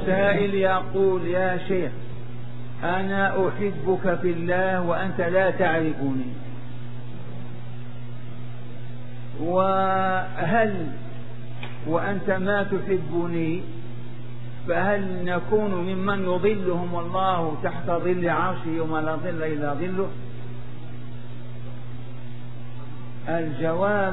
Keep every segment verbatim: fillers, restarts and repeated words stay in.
سائل يقول: يا شيخ، أنا أحبك في الله وأنت لا تعرفني، وهل وأنت ما تحبني فهل نكون ممن يظلهم الله تحت ظل عرشه يوم لا ظل إلا ظله؟ الجواب: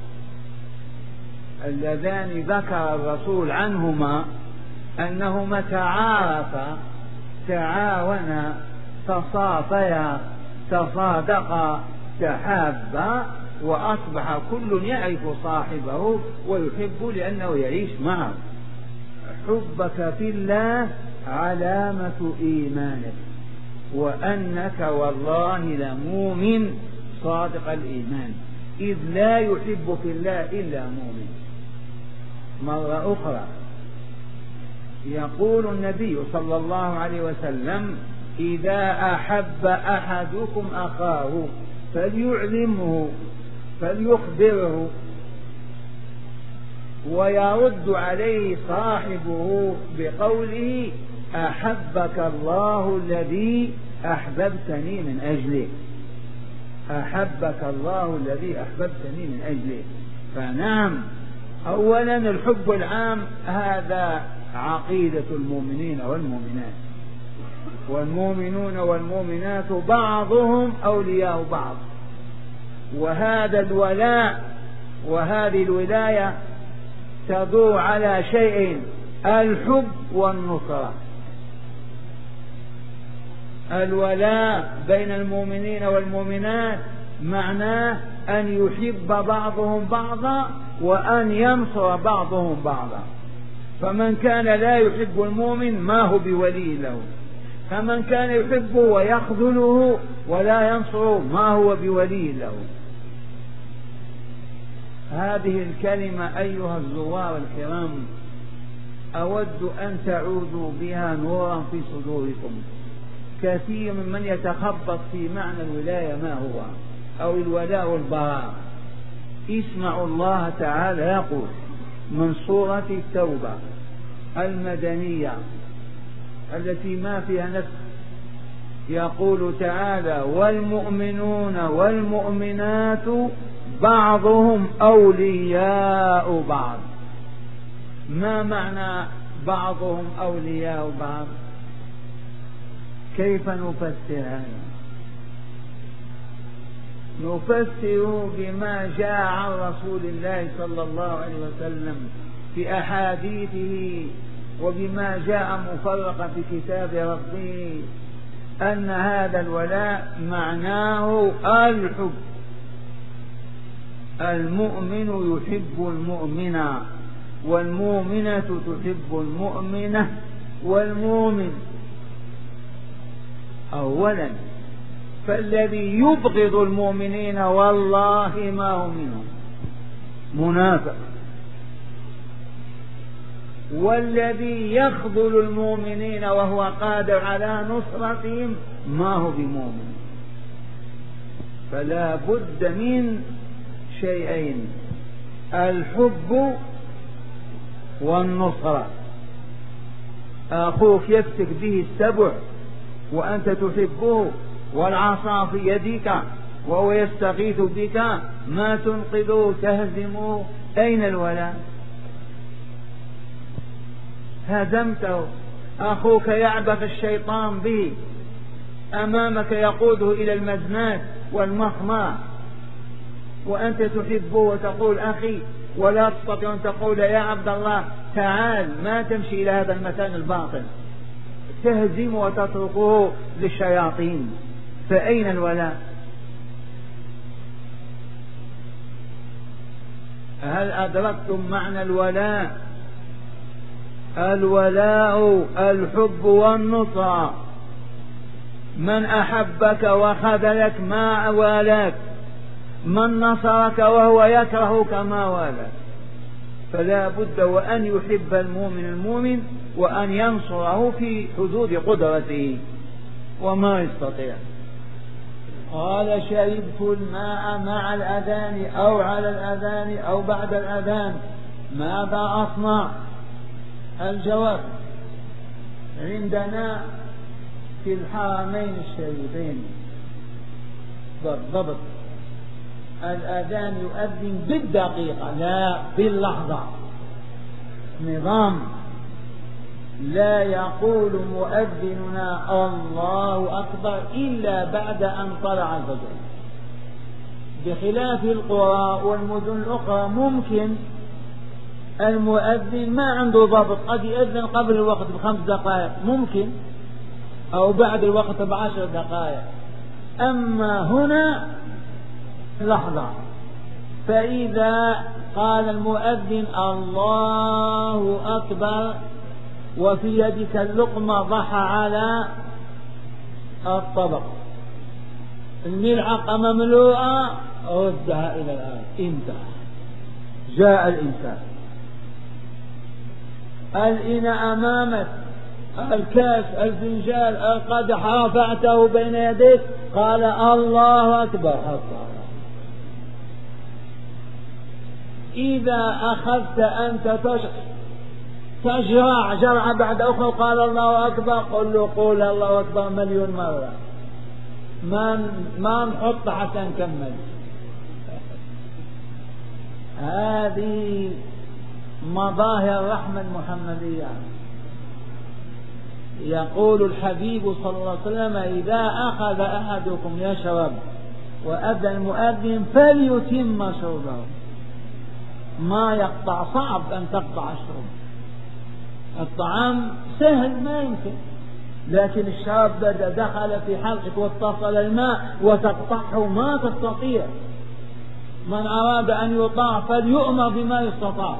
اللذان ذكر الرسول عنهما أنهما تعارفا، تعاونا، تصافيا، تصادقا، تحابا، وأصبح كل يعرف صاحبه ويحب لأنه يعيش معه. حبك في الله علامة إيمانك، وأنك والله لمؤمن صادق الإيمان، إذ لا يحب في الله إلا مؤمن. مرة أخرى يقول النبي صلى الله عليه وسلم: إذا أحب أحدكم أخاه فليعلمه فليخبره، ويرد عليه صاحبه بقوله: أحبك الله الذي أحببتني من أجله. أحبك الله الذي أحببتني من أجله. فنعم، أولا الحب العام هذا عقيدة المؤمنين والمؤمنات، والمؤمنون والمؤمنات بعضهم أولياء بعض، وهذا الولاء وهذه الولاية تدور على شيئين: الحب والنصرة. الولاء بين المؤمنين والمؤمنات معناه أن يحب بعضهم بعضا وأن ينصر بعضهم بعضا. فمن كان لا يحب المؤمن ما هو بولي له، فمن كان يحبه ويخذله ولا ينصره ما هو بولي له. هذه الكلمة أيها الزوار الكرام أود أن تعودوا بها نورا في صدوركم. كثير ممن يتخبط في معنى الولاية ما هو، أو الولاء والبراء. اسمعوا الله تعالى يقول من سورة التوبة المدنية التي ما فيها نسخ، يقول تعالى: والمؤمنون والمؤمنات بعضهم أولياء بعض. ما معنى بعضهم أولياء بعض؟ كيف نفسر هذا؟ نفسر بما جاء عن رسول الله صلى الله عليه وسلم في أحاديثه، وبما جاء مفرقا في كتاب ربه، أن هذا الولاء معناه الحب. المؤمن يحب المؤمنة، والمؤمنة تحب المؤمنة، والمؤمن أولا. فالذي يبغض المؤمنين والله ما هو منهم، منافق. والذي يخذل المؤمنين وهو قادر على نصرتهم ما هو بمؤمن. فلا بد من شيئين: الحب والنصرة. أخوك يفتك به السبع وأنت تحبه، والعصا في يدك وهو يستغيث بك، ما تنقذه تهزمه، أين الولاء؟ هزمته. أخوك يعبث الشيطان به أمامك يقوده إلى المزنات والمخماء، وأنت تحبه وتقول أخي، ولا تستطيع أن تقول يا عبد الله تعال، ما تمشي إلى هذا المكان الباطل، تهزم وتتركه للشياطين. فأين الولاء؟ هل أدركتم معنى الولاء؟ الولاء الحب والنصرة. من أحبك وخذلك ما والاك، من نصرك وهو يكرهك ما والاك. فلا بد وأن يحب المؤمن المؤمن وأن ينصره في حدود قدرته وما يستطيع. قال: شربت الماء مع الأذان أو على الأذان أو بعد الأذان، ماذا أصنع؟ الجواب: عندنا في الحرمين الشريفين بالضبط الأذان يؤذن بالدقيقة لا باللحظة، نظام لا يقول مؤذننا الله أكبر إلا بعد أن طلع الفجر، بخلاف القرى والمدن الأخرى ممكن المؤذن ما عنده ضبط، قد يؤذن قبل الوقت بخمس دقائق ممكن، أو بعد الوقت بعشر دقائق. أما هنا لحظة، فإذا قال المؤذن الله أكبر وفي يدك اللقمة ضح على الطبق، الملعقة مملوءة ردها إلى الآن، انتهى، جاء الإنسان. الإناء أمامك، الكاس، الفنجال، القدح رفعته بين يديك، قال الله أكبر. إذا أخذت أنت تجرع جرعة بعد أخرى قال الله أكبر، قل له قول الله أكبر مليون مرة، ما ما نحط حتى نكمل. هذه مظاهر الرحمة المحمدية. يقول الحبيب صلى الله عليه وسلم إذا أخذ أحدكم يشرب وأذن المؤذن فليتم شربه، ما يقطع، صعب أن تقطع الشرب، الطعام سهل ما يمكن، لكن الشراب دخل في حلقك واتصل الماء وتقطعه ما تستطيع. من أراد أن يطاع فليؤمر بما يستطاع.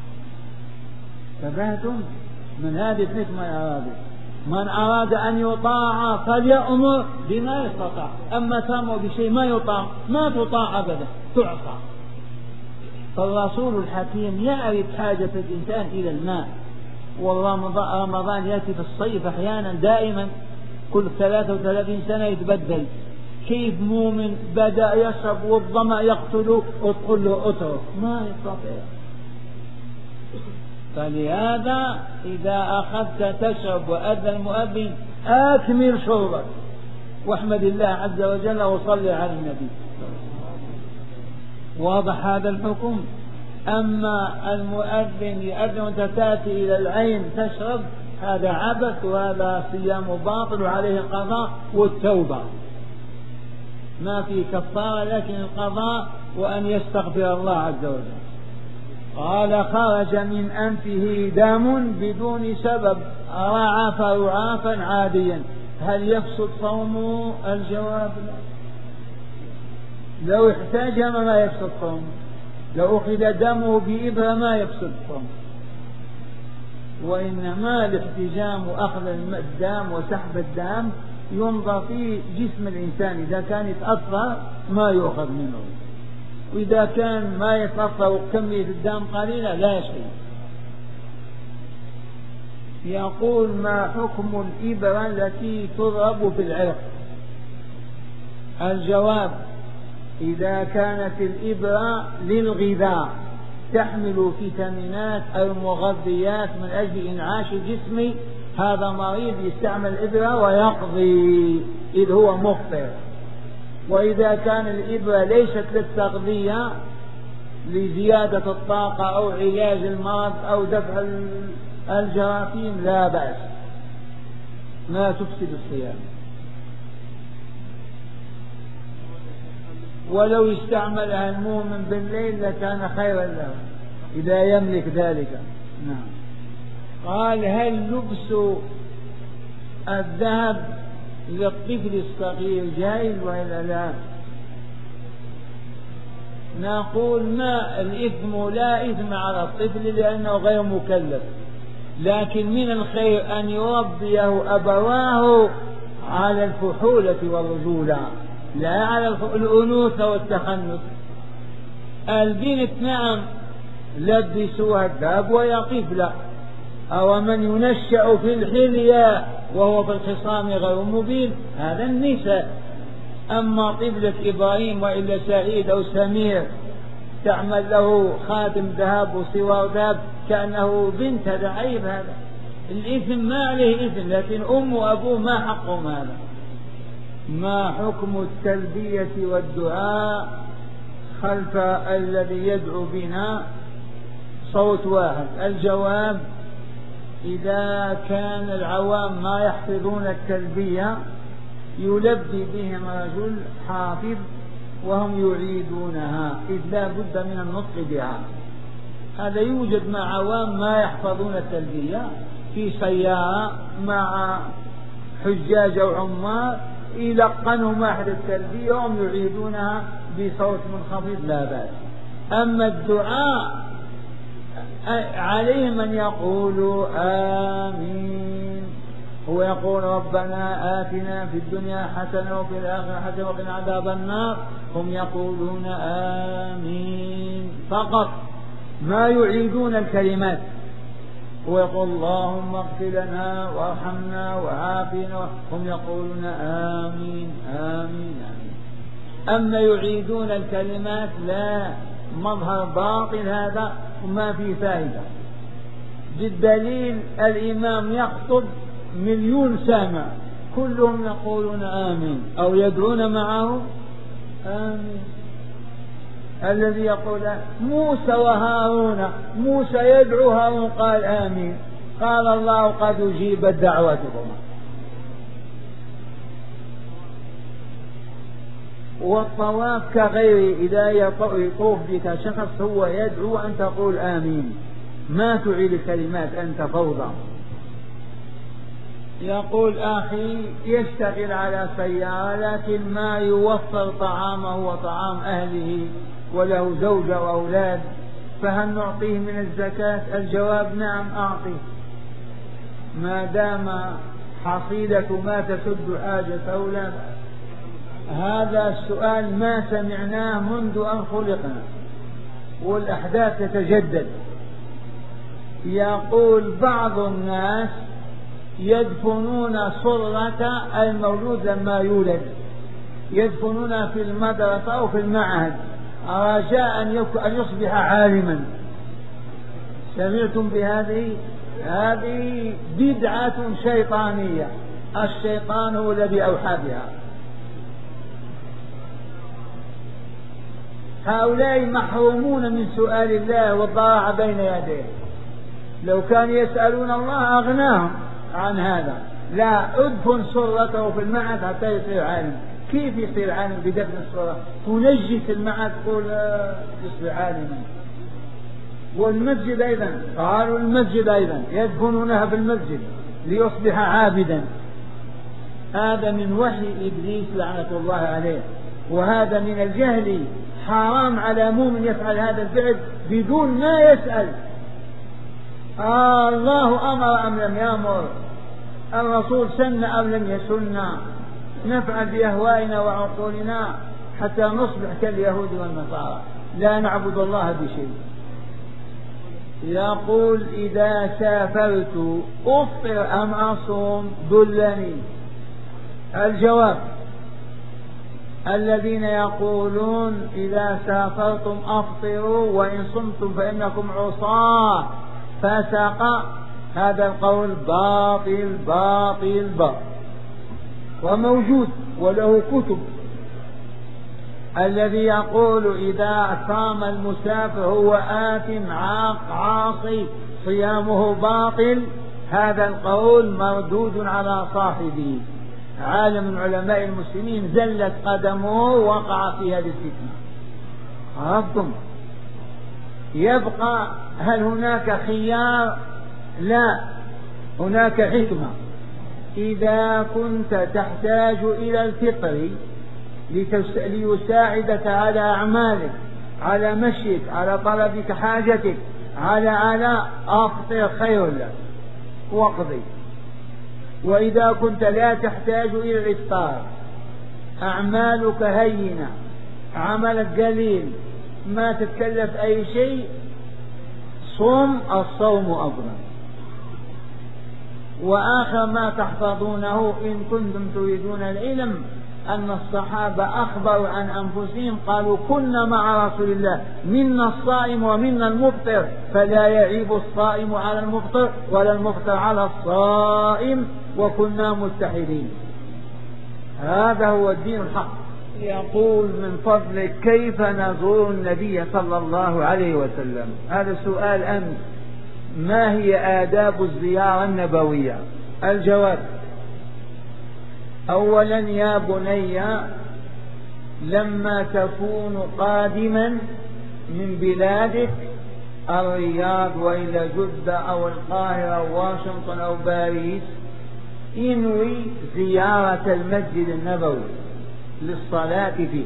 تبهتم من هذه الحكمة يا راجل، من أراد أن يطاع فليؤمر بما يستطاع، أما تأمر بشيء ما يطاع ما تطاع أبدا، تعصى. فالرسول الحكيم يعرف حاجة الإنسان إلى الماء، ورمضان يأتي في الصيف أحيانا دائما كل ثلاثة وثلاثين سنة يتبدل، كيف مؤمن بدأ يشرب والظمأ يقتله وتقول له اترك، ما يستطيع. فلهذا إذا أخذت تشرب وأذن المؤذن أكمل شربك واحمد الله عز وجل وصلي على النبي. واضح هذا الحكم. أما المؤذن يؤذن وأنت تأتي إلى العين تشرب، هذا عبث وهذا صيام باطل وعليه القضاء والتوبة، ما في كفارة لكن القضاء وأن يستغفر الله عز وجل. قال خرج من أنفه دم بدون سبب رعف رعافا عاديا، هل يفسد صومه؟ الجواب لا. لو احتاج ما يفسد صومه، لو أخذ دمه بإبرة ما يفسد صومه، وإنما الاحتجام وأخذ الدم وسحب الدم ينظر في جسم الإنسان، إذا كان يتأثر ما يؤخذ منه، وإذا كان ما يتأثر وكمية الدم قليلة لا شيء. يقول ما حكم الإبرة التي تضرب في العرق؟ الجواب إذا كانت الإبرة للغذاء تحمل فيتامينات أو مغذيات من أجل إنعاش الجسم، هذا مريض يستعمل إبرة ويقضي إذ هو مفطر. وإذا كان الإبرة ليست للتغذية لزيادة الطاقة أو علاج المرض أو دفع الجراثيم لا بأس، ما تفسد الصيام. ولو استعملها المؤمن بالليل لكان خيرا له إذا يملك ذلك. نعم. قال هل لبس الذهب للطفل الصغير جائز وإلا لا؟ نقول ما الإثم لا إثم على الطفل لأنه غير مكلف، لكن من الخير أن يربيه أبواه على الفحولة والرجولة لا على الأنوثة والتخنث. البنت نعم لبسوها الذهب وهي طفلة، أو من ينشأ في الحلية وهو في الخصام غير مبين هذا النساء. أما طفلة إبراهيم وإلا سعيد أو سمير تعمل له خاتم ذهب وسوار ذهب كأنه بنت، هذا عيب هذا. الإثم ما عليه إثم، لكن أم وأبوه ما حقهم هذا. ما حكم التلبية والدعاء خلف الذي يدعو بنا صوت واحد؟ الجواب: إذا كان العوام ما يحفظون التلبية يلبي بهم رجل حافظ وهم يعيدونها، إذ لا بد من النطق بها. هذا يوجد مع عوام ما يحفظون التلبية في سيارة مع حجاج أو عمار، يلقنهم أحد التلبية وهم يعيدونها بصوت منخفض لا بأس. أما الدعاء عليهم أن يقولوا آمين. هو يقول ربنا آتنا في الدنيا حسنة وفي الآخرة حسنة وقنا عذاب النار، هم يقولون آمين فقط، ما يعيدون الكلمات. ويقول اللهم اغفر لنا وارحمنا وعافنا، هم يقولون آمين آمين آمين. أما يعيدون الكلمات لا، مظهر باطل هذا وما في فائدة. بالدليل الإمام يخطب مليون سامع كلهم يقولون آمين أو يدعون معه آمين. الذي يقول موسى وهارون، موسى يدعو هارون قال آمين، قال الله قد أجيبت دعوتكما. والطواف كغيره، إذا يطوف بك شخص هو يدعو أن تقول آمين، ما تعيد الكلمات أنت فوضى. يقول أخي يشتغل على سيارة لكن ما يوفر طعامه وطعام أهله وله زوجة وأولاد، فهل نعطيه من الزكاة؟ الجواب نعم أعطيه، ما دام حصيلة ما تسد حاجة أولاد. هذا السؤال ما سمعناه منذ أن خلقنا والأحداث تتجدد. يقول بعض الناس يدفنون صرة المولود لما يولد، يدفنونها في المدرسة أو في المعهد رجاء أن يصبح عالما. سمعتم بهذه؟ هذه بدعة شيطانية، الشيطان هو الذي أوحى بها. هؤلاء محرومون من سؤال الله والضراعة بين يديه، لو كانوا يسألون الله أغناهم عن هذا. لا، ادفن صرته في المعهد حتى يصير عالم. كيف يصير عالم بدفن الصرة؟ تنجس المعهد تقول يصير عالما. والمسجد أيضا، قالوا المسجد أيضا يدفنونها في المسجد ليصبح عابدا. هذا من وحي إبليس لعنة الله عليه، وهذا من الجهل. حرام على مؤمن يفعل هذا الفعل بدون ما يسأل آه الله أمر أم لم يأمر، الرسول سن أم لم يسن. نفعل بأهوائنا وعقولنا حتى نصبح كاليهود والنصارى لا نعبد الله بشيء. يقول إذا سافرت أفطر أم أصوم؟ دلني. الجواب: الذين يقولون إذا سافرتم أفطروا وإن صمتم فإنكم عصاة فسق، هذا القول باطل باطل باطل وموجود وله كتب. الذي يقول إذا صام المسافر هو آثم عاق عاصي صيامه باطل، هذا القول مردود على صاحبه. عالم من علماء المسلمين زلت قدمه وقع في هذه الفتنة. عرفتم؟ يبقى هل هناك خيار؟ لا، هناك حكمة. إذا كنت تحتاج إلى الفطر ليساعدك على أعمالك، على مشيك، على طلبك حاجتك، على على أفطر خير لك واقضي. وإذا كنت لا تحتاج إلى الإفطار، أعمالك هينة، عملك قليل، ما تتكلف أي شيء، صوم، الصوم أفضل. وآخر ما تحفظونه إن كنتم تريدون العلم أن الصحابة أخبروا عن أنفسهم قالوا كنا مع رسول الله منا الصائم ومنا المفطر، فلا يعيب الصائم على المفطر ولا المفطر على الصائم، وكنا متحدين. هذا هو الدين الحق. يقول من فضلك كيف نزور النبي صلى الله عليه وسلم؟ هذا سؤال أمس. ما هي آداب الزيارة النبوية؟ الجواب: أولا يا بني، لما تكون قادما من بلادك الرياض وإلى جدة أو القاهرة أو واشنطن أو باريس، انوي زيارة المسجد النبوي للصلاة فيه،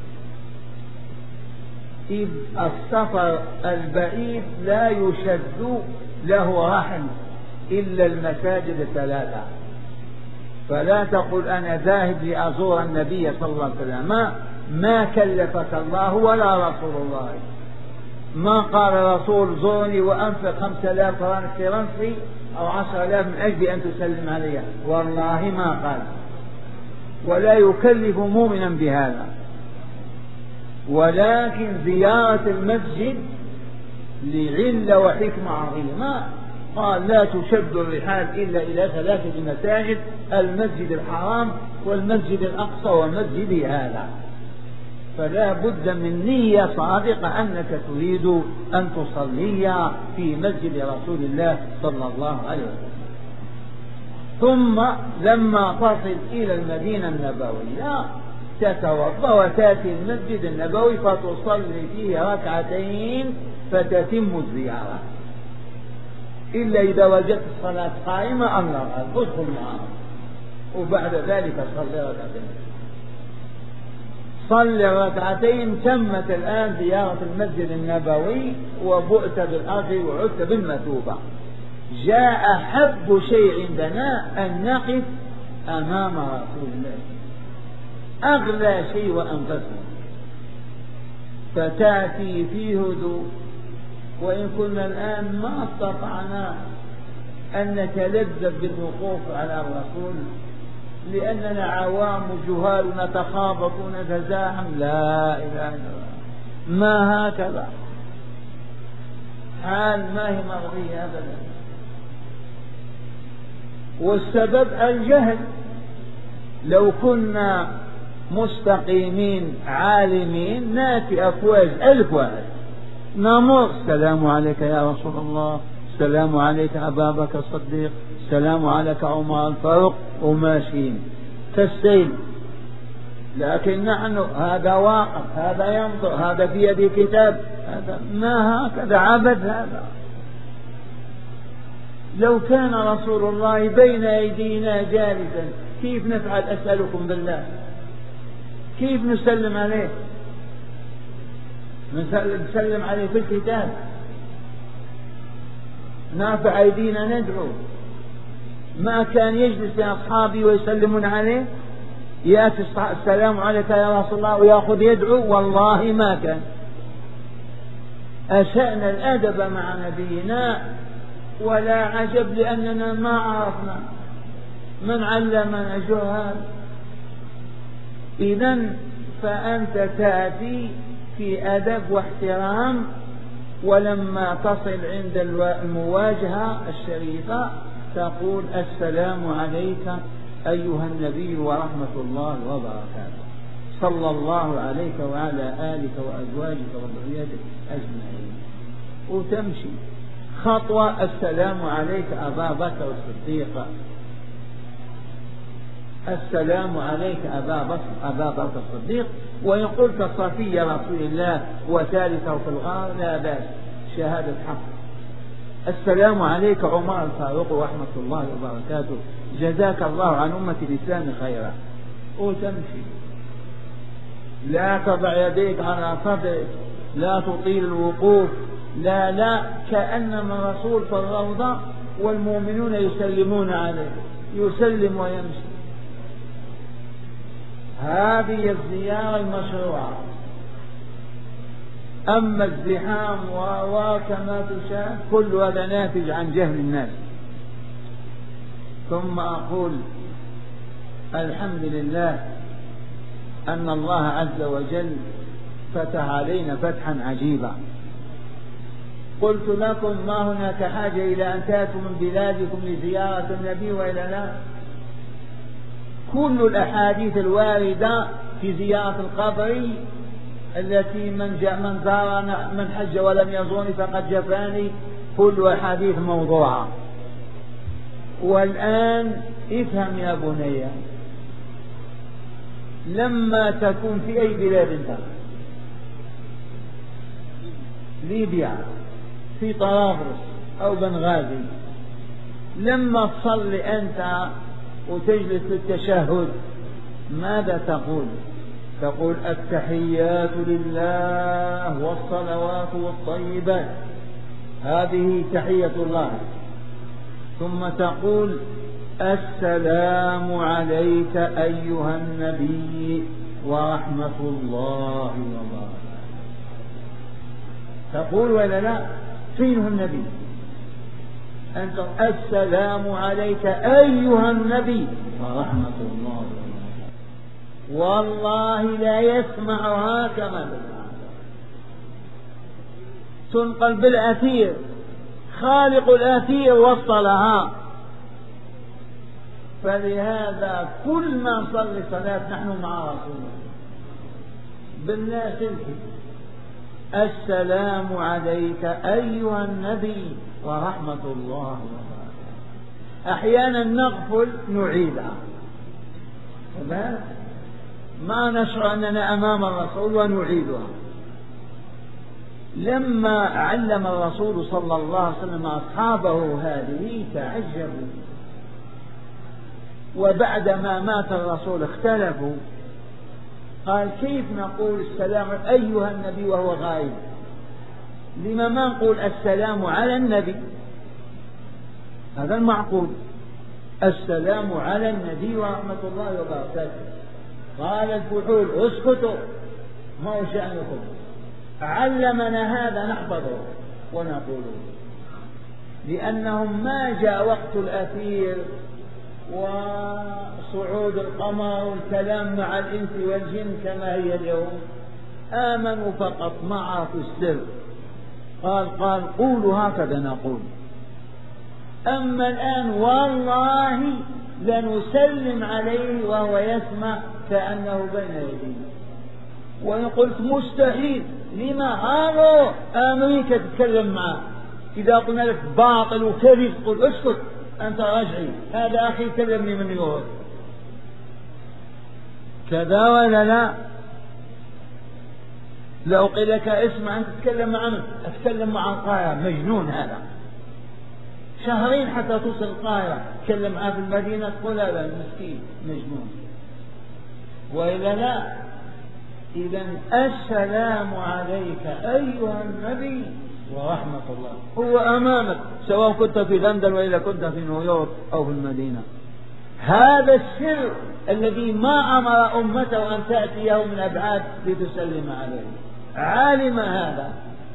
إذ السفر البعيد لا يشد له رحم إلا المساجد الثلاثة. فلا تقل أنا ذاهب لأزور النبي صلى الله عليه وسلم، ما, ما كلفك الله ولا رسول الله. ما قال رسول زورني وأنفق خمسة آلاف فرنك فرنسي أو عشر آلاف من أجل أن تسلم علي، والله ما قال، ولا يكلف مؤمنا بهذا. ولكن زيارة المسجد لعلة وحكمة عظيمة. قال لا تشد الرحال إلا إلى ثلاثة مساجد: المسجد الحرام والمسجد الأقصى ومسجد هذا. فلا بد من نية صادقة أنك تريد أن تصلي في مسجد رسول الله صلى الله عليه وسلم. ثم لما تصل إلى المدينة النبوية تتوضأ وتأتي المسجد النبوي فتصلي فيه ركعتين فتتم الزيارة، إلا إذا وجدت الصلاة قائمة الله ادخل معها، وبعد ذلك صلي ركعتين. صلي ركعتين، تمت الآن زيارة المسجد النبوي وبؤت بالأجر وعدت بالمثوبة. جاء أحب شيء عندنا أن نقف أمام رسول الله، أغلى شيء وأنفسنا، فتأتي في هدوء. وإن كنا الآن ما استطعنا أن نتلذذ بالوقوف على الرسول لأننا عوام جهال نتخابط ونتزاحم، لا إله إلا الله، ما هكذا حال، ما هي مرضية أبدا. والسبب الجهل. لو كنا مستقيمين عالمين ناتي أفواج ألف واحد نمر: السلام عليك يا رسول الله، السلام عليك أبا بكر الصديق، السلام عليك عمر الفاروق، وماشيين كالسيل. لكن نحن هذا واقف، هذا ينظر، هذا في يدي كتاب، هذا ما هكذا عبد. هذا لو كان رسول الله بين أيدينا جالسا كيف نفعل؟ أسألكم بالله، كيف نسلم عليه؟ نسلم عليه في الكتاب، نرفع أيدينا ندعو. ما كان يجلس يا أصحابي ويسلمون عليه، يأتي السلام عليك يا رسول الله ويأخذ يدعو، والله ما كان. أسأنا الأدب مع نبينا، ولا عجب لأننا ما عرفنا من علمنا جهال. إذن فأنت تأتي في أدب واحترام، ولما تصل عند المواجهة الشريفة تقول: السلام عليك أيها النبي ورحمة الله وبركاته، صلى الله عليك وعلى آلك وأزواجك وذريتك أجمعين. وتمشي خطوة: السلام عليك أبا بكر الصديق، السلام عليك أبا بكر أبا بكر الصديق. وإن قلت صفي رسول الله وثالثه في الغار لا بأس، شهادة حق. السلام عليك عمر الفاروق ورحمة الله وبركاته، جزاك الله عن أمة الإسلام خيرا. وتمشي، لا تضع يديك على صدرك، لا تطيل الوقوف، لا لا كأنما الرسول في الروضة والمؤمنون يسلمون عليه، يسلم ويمشي. هذه الزيارة المشروعة. أما الزحام وكما تشاء كل هذا ناتج عن جهل الناس. ثم أقول: الحمد لله أن الله عز وجل فتح علينا فتحا عجيبا. قلت لكم ما هناك حاجة إلى أن تأتوا من بلادكم لزيارة النبي وإلا لا؟ كل الأحاديث الواردة في زيارة القبر التي من جاء من زارنا من حج ولم يزورني فقد جفاني، كل أحاديث موضوعة. والآن افهم يا بني، لما تكون في أي بلاد انت، ليبيا، في طرابلس أو بنغازي، لما تصلي أنت وتجلس في التشهد ماذا تقول؟ تقول التحيات لله والصلوات والطيبات، هذه تحية الله. ثم تقول السلام عليك أيها النبي ورحمة الله وبركاته. تقول ولا لا؟ فين هو النبي؟ أنت السلام عليك أيها النبي ورحمة الله وبركاته. والله لا يسمعها كما تنقل بالأثير، خالق الأثير وصلها. فلهذا كل ما نصلي صلاة نحن مع رسول الله بالناس الحي السلام عليك أيها النبي ورحمة الله وبركاته. أحيانا نغفل نعيدها، ما نشعر أننا أمام الرسول ونعيدها. لما علم الرسول صلى الله عليه وسلم أصحابه هذه تعجبوا، وبعدما مات الرسول اختلفوا، قال كيف نقول السلام أيها النبي وهو غائب؟ لما ما نقول السلام على النبي؟ هذا المعقول، السلام على النبي ورحمة الله وبركاته. قال الفحول اسكتوا، ما هو شأنكم، علمنا هذا نحفظه ونقوله، لأنهم ما جاء وقت الأثير وصعود القمر والكلام مع الإنس والجن كما هي اليوم، آمنوا فقط معه في السر. قال قال قولوا هكذا نقول. أما الآن والله لنسلم عليه وهو يسمع كأنه بين يدينا. وإن قلت مستحيل، لما؟ هذا أمريكا تتكلم معه، إذا قلنا لك باطل وكذب قل اسكت أنت رجعي، هذا أخي كلمني من يوم. كذا ولا لا؟ لو قيل لك اسمع أنت تتكلم معه، أتكلم مع القاهرة، مجنون هذا، شهرين حتى توصل القاهرة، تكلم معه في المدينة تقول هذا مسكين مجنون، وإلا لا؟ إذن السلام عليك أيها النبي ورحمة الله هو أمامك، سواء كنت في لندن وإلا كنت في نيويورك أو في المدينة. هذا السر الذي ما أمر أمته أن تأتيه من أبعاد لتسلم عليه، عالم هذا.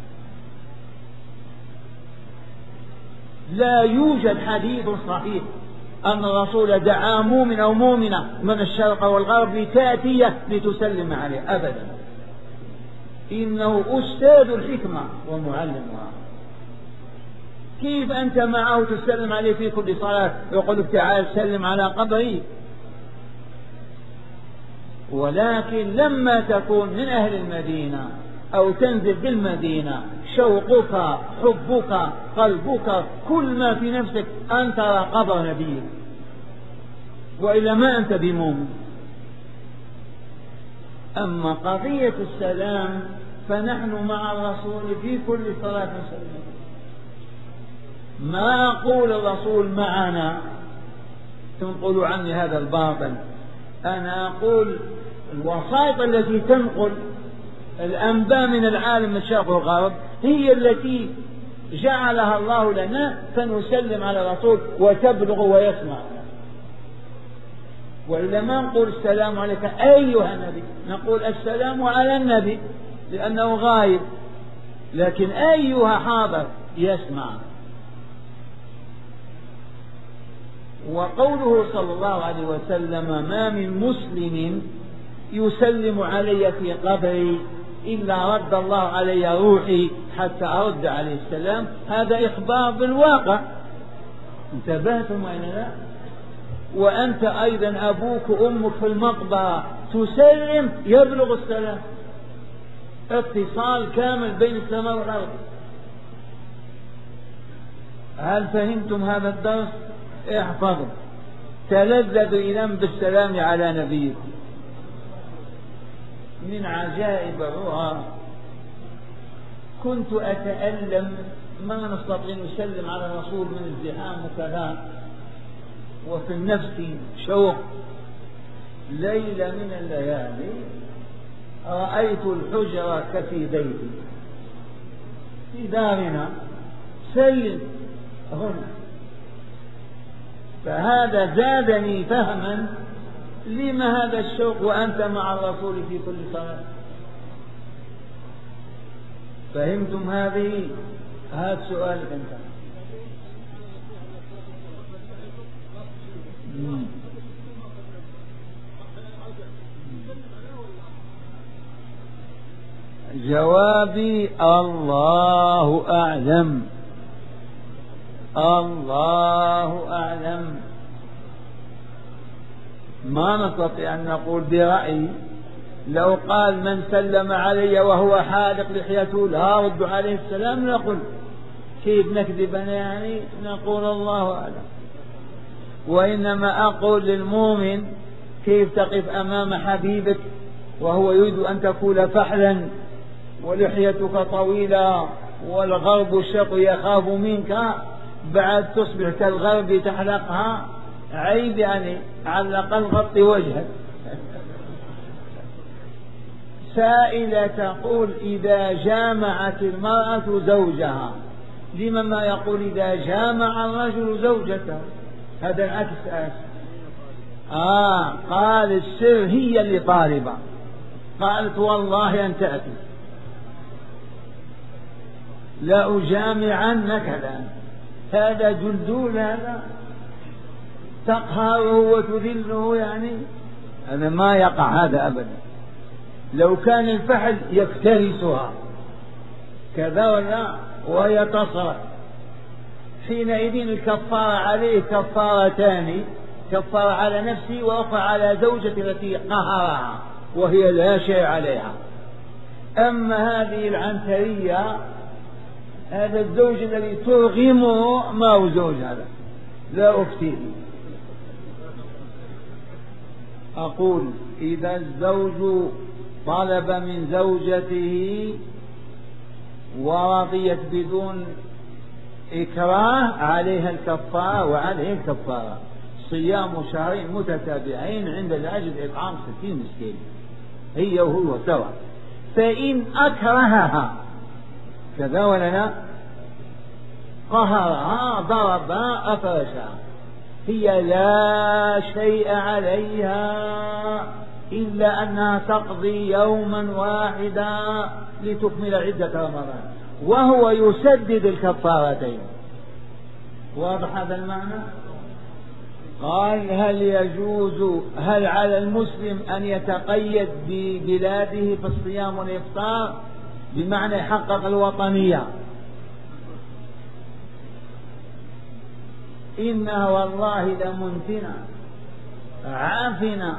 لا يوجد حديث صحيح أن الرسول دعا مؤمن أو مؤمنة من الشرق والغرب لتأتيه لتسلم عليه أبدا، إنه أستاذ الحكمة ومعلمها. كيف أنت معه تسلم عليه في كل صلاة يقول لك تعال سلم على قبري؟ ولكن لما تكون من أهل المدينة أو تنزل بالمدينة شوقك حبك قلبك كل ما في نفسك أن ترى قبر نبيك، وإلا ما أنت بمؤمن. أما قضية السلام فنحن مع الرسول في كل صلاة نسلم. ما أقول الرسول معنا تنقل عني هذا الباطل، أنا أقول الوسائط التي تنقل الأنباء من العالم من الشرق والغرب هي التي جعلها الله لنا، فنسلم على الرسول وتبلغ ويسمع. وإذا ما نقول السلام عليك أيها النبي، نقول السلام على النبي لأنه غايب، لكن أيها حاضر يسمع. وقوله صلى الله عليه وسلم ما من مسلم يسلم علي في قبري إلا رد الله علي روحي حتى أرد عليه السلام. هذا إخبار بالواقع. انتبهتم وإلا لا؟ وأنت أيضا أبوك وأمك في المقبرة تسلم يبلغ السلام، اتصال كامل بين السماء والأرض. هل فهمتم هذا الدرس؟ احفظوا، تلذذوا إذا بالسلام على نبيكم. من عجائب الرؤى كنت أتألم، ما نستطيع نسلم على الرسول من الزحام وكذا، وفي النفس شوق. ليلة من الليالي رأيت الحجرة كفي بيتي في دارنا سيد هنا، فهذا زادني فهما لما هذا الشوق وأنت مع الرسول في كل صلاة. فهمتم هذه؟ هذا سؤالك أنت. جوابي الله أعلم، الله أعلم. ما نستطيع أن نقول برأي. لو قال من سلم علي وهو حالق لحيته لا أرد عليه السلام، نقول كيف نكذب يعني؟ نقول الله أعلم. وإنما أقول للمؤمن كيف تقف أمام حبيبك وهو يريد أن تكون فحلا ولحيتك طويلة والغرب الشرق يخاف منك، بعد تصبح كالغرب تحلقها، عيب يعني، على الأقل غطي وجهك. سائلة تقول إذا جامعت المرأة زوجها، لما ما يقول إذا جامع الرجل زوجته؟ هذا العكس. آه قال السر هي اللي طالبة، قالت والله أن تأتي لا أجامعنك الآن. هذا جلدول، هذا تقهره وتذله يعني، هذا ما يقع هذا أبدا. لو كان الفحل يفترسها كذا ولا ويتصرف، حينئذ الكفارة عليه كفارتان، كفارة على نفسه وأخرى على زوجة التي قهرها وهي لا شيء عليها. أما هذه العنترية، هذا الزوج الذي ترغمه ما هو زوج، هذا لا أفتيه. أقول إذا الزوج طلب من زوجته ورضيت بدون إكراه عليها الكفارة، وعليه الكفارة صيام شهرين متتابعين عند العجز إطعام ستين مسكين، هي وهو سوا. فإن أكرهها كذا ولا لا، قهرها ضربها أفرشها، هي لا شيء عليها إلا أنها تقضي يوما واحدا لتكمل عدة رمضان، وهو يسدد الكفارتين. واضح هذا المعنى؟ قال هل يجوز، هل على المسلم أن يتقيد ببلاده في الصيام والإفطار بمعنى يحقق الوطنية؟ إنها والله لمنتنة عافنة،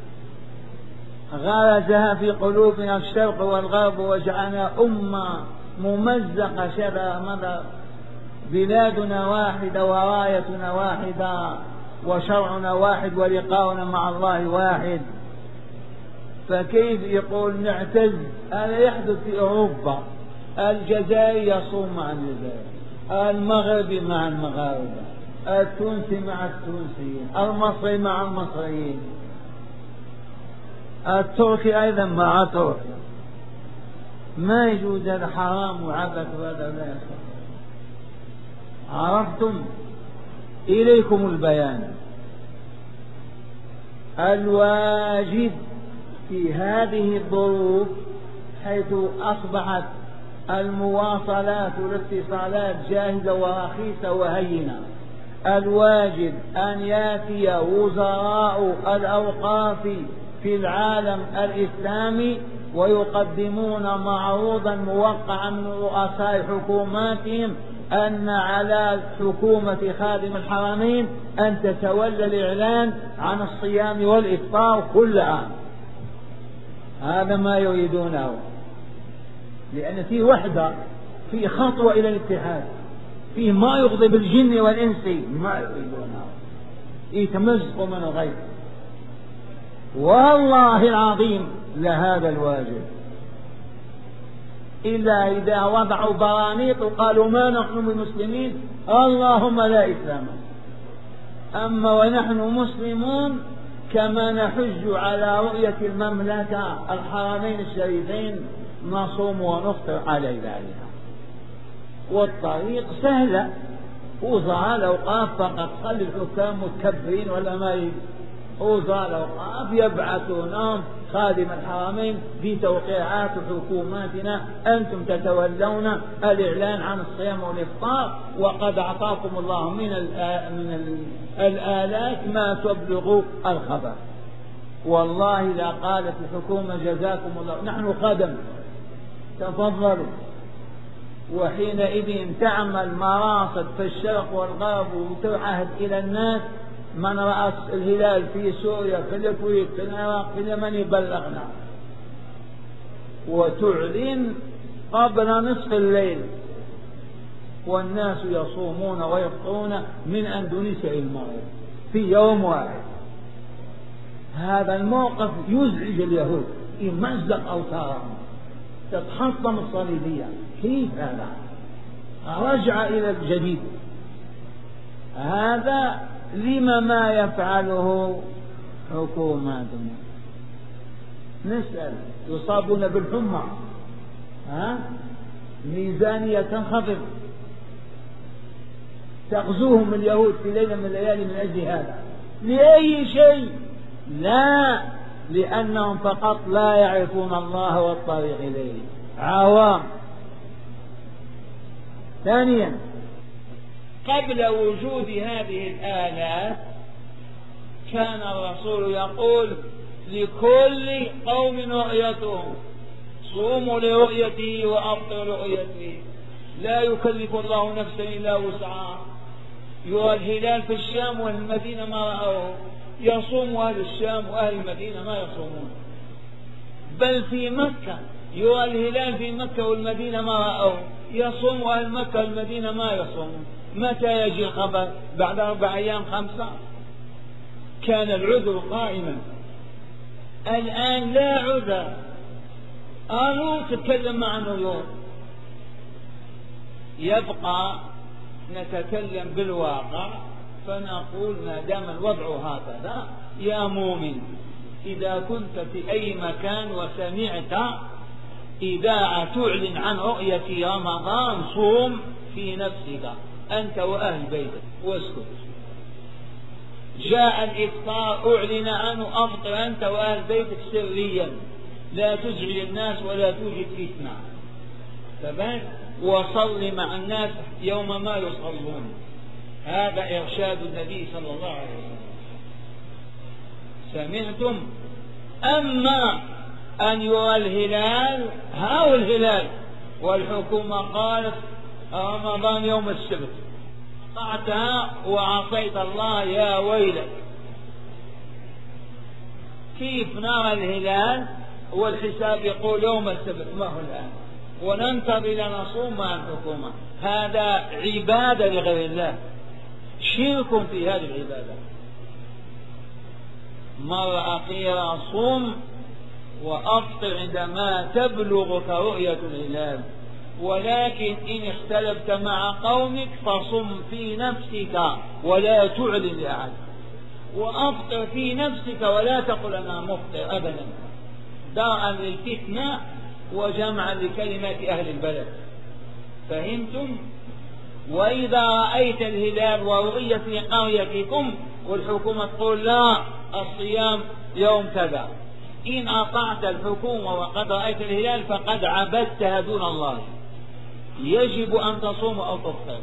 غرزها في قلوبنا الشرق والغرب وجعلنا أمة ممزقة شبه مدى، بلادنا واحدة ورايتنا واحدة وشرعنا واحد ولقاؤنا مع الله واحد. فكيف يقول نعتز؟ هذا يحدث في أوروبا، الجزائر يصوم مع الجزائر، المغربي مع المغاربة، التونسي مع التونسيين، المصري مع المصريين، التركي أيضا مع تركيا. ما يجوز، هذا حرام وعبث وهذا لا يصح. عرفتم؟ إليكم البيان. الواجب في هذه الظروف حيث أصبحت المواصلات والاتصالات جاهزة ورخيصة وهينة، الواجب أن يأتي وزراء الأوقاف في العالم الإسلامي ويقدمون معروضا موقعا من رؤساء حكوماتهم أن على حكومة خادم الحرمين أن تتولى الإعلان عن الصيام والإفطار كل عام. هذا ما يريدونه، لأن في وحدة، في خطوة إلى الاتحاد، في ما يغضب الجن والإنس ما يريدونه، يتمزقوا من الغيب. والله العظيم لهذا الواجب، إلا إذا وضعوا برانيط وقالوا ما نحن بمسلمين اللهم لا إسلام. أما ونحن مسلمون كما نحج على رؤية المملكة الحرمين الشريفين نصوم ونفطر على ذلك، والطريق سهلة. وزراء الأوقاف فقط، خلي الحكام متكبرين ولا ما يجي. وزراء الأوقاف يبعثونهم خادم الحرمين بتوقيعات حكوماتنا أنتم تتولون الإعلان عن الصيام والإفطار، وقد أعطاكم الله من من الآلات ما تبلغ الخبر. والله لا قالت الحكومة جزاكم الله نحن خدم تفضلوا، وحينئذ تعمل مراصد في الشرق والغرب وتعهد إلى الناس من رأى الهلال في سوريا في الكويت في العراق في اليمن يبلغنا، وتعلن قبل نصف الليل، والناس يصومون ويفطرون من أندونيسيا المغرب في يوم واحد. هذا الموقف يزعج اليهود، يمزق أوتارهم، تتحطم الصليبية. كيف هذا؟ رجع إلى الجديد. هذا لما ما يفعله حكوماتنا؟ نسأل. يصابون بالحمى، ها؟ ميزانية تنخفض، تغزوهم اليهود في ليلة من الليالي من أجل هذا. لأي شيء؟ لا، لأنهم فقط لا يعرفون الله والطريق إليه، عوام. ثانيا، قبل وجود هذه الآلات كان الرسول يقول لكل قوم رؤيتهم، صوموا لرؤيته وأفطروا لرؤيته، لا يكلف الله نفسا إلا وسعها. يرى الهلال في الشام والمدينة ما رأوه، يصوم أهل الشام وأهل المدينة ما يصومون. بل في مكة يرى الهلال في مكة والمدينة ما رأوه، يصوم أهل مكة والمدينة ما يصومون. متى يجي الخبر؟ بعد أربع أيام خمسة. كان العذر قائما. الآن لا عذر. قالوا تتكلم مع نيويورك. يبقى نتكلم بالواقع فنقول ما دام الوضع هكذا يا مؤمن، إذا كنت في أي مكان وسمعت إذاعة تعلن عن رؤية رمضان صوم في نفسك أنت وأهل بيتك واسكت. جاء الإفطار أعلن عنه أفطر أنت وأهل بيتك سريا، لا تزعج الناس ولا توجد فتنة. تمام؟ وصل مع الناس يوم ما يصلون. هذا إرشاد النبي صلى الله عليه وسلم. سمعتم؟ أما أن يرى الهلال، هاو الهلال والحكومة قالت رمضان يوم السبت، قطعتها وعصيت الله يا ويلك. كيف نرى الهلال والحساب يقول يوم السبت ما هو الآن، وننتظر لنصوم مع الحكومة؟ هذا عبادة لغير الله، شرك في هذه العبادة. مرة أخيرة صوم وأفطر عندما تبلغك رؤية الهلال، ولكن إن اختلفت مع قومك فصم في نفسك ولا تعلن لأحد، وأفطر في نفسك ولا تقل أنا مفطر أبدا، داعا للفتنة وجمعا لكلمة أهل البلد. فهمتم؟ وإذا رأيت الهلال ورؤية في قريتكم والحكومة تقول لا الصيام يوم كذا، إن أطعت الحكومة وقد رأيت الهلال فقد عبدتها دون الله. يجب أن تصوم أو تفطر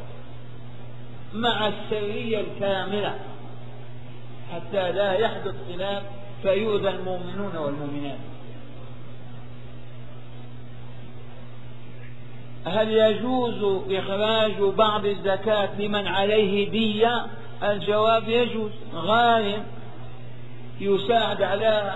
مع السرية الكاملة حتى لا يحدث خلاف فيؤذى المؤمنون والمؤمنات. هل يجوز إخراج بعض الزكاة لمن عليه دية؟ الجواب يجوز. غارم يساعد على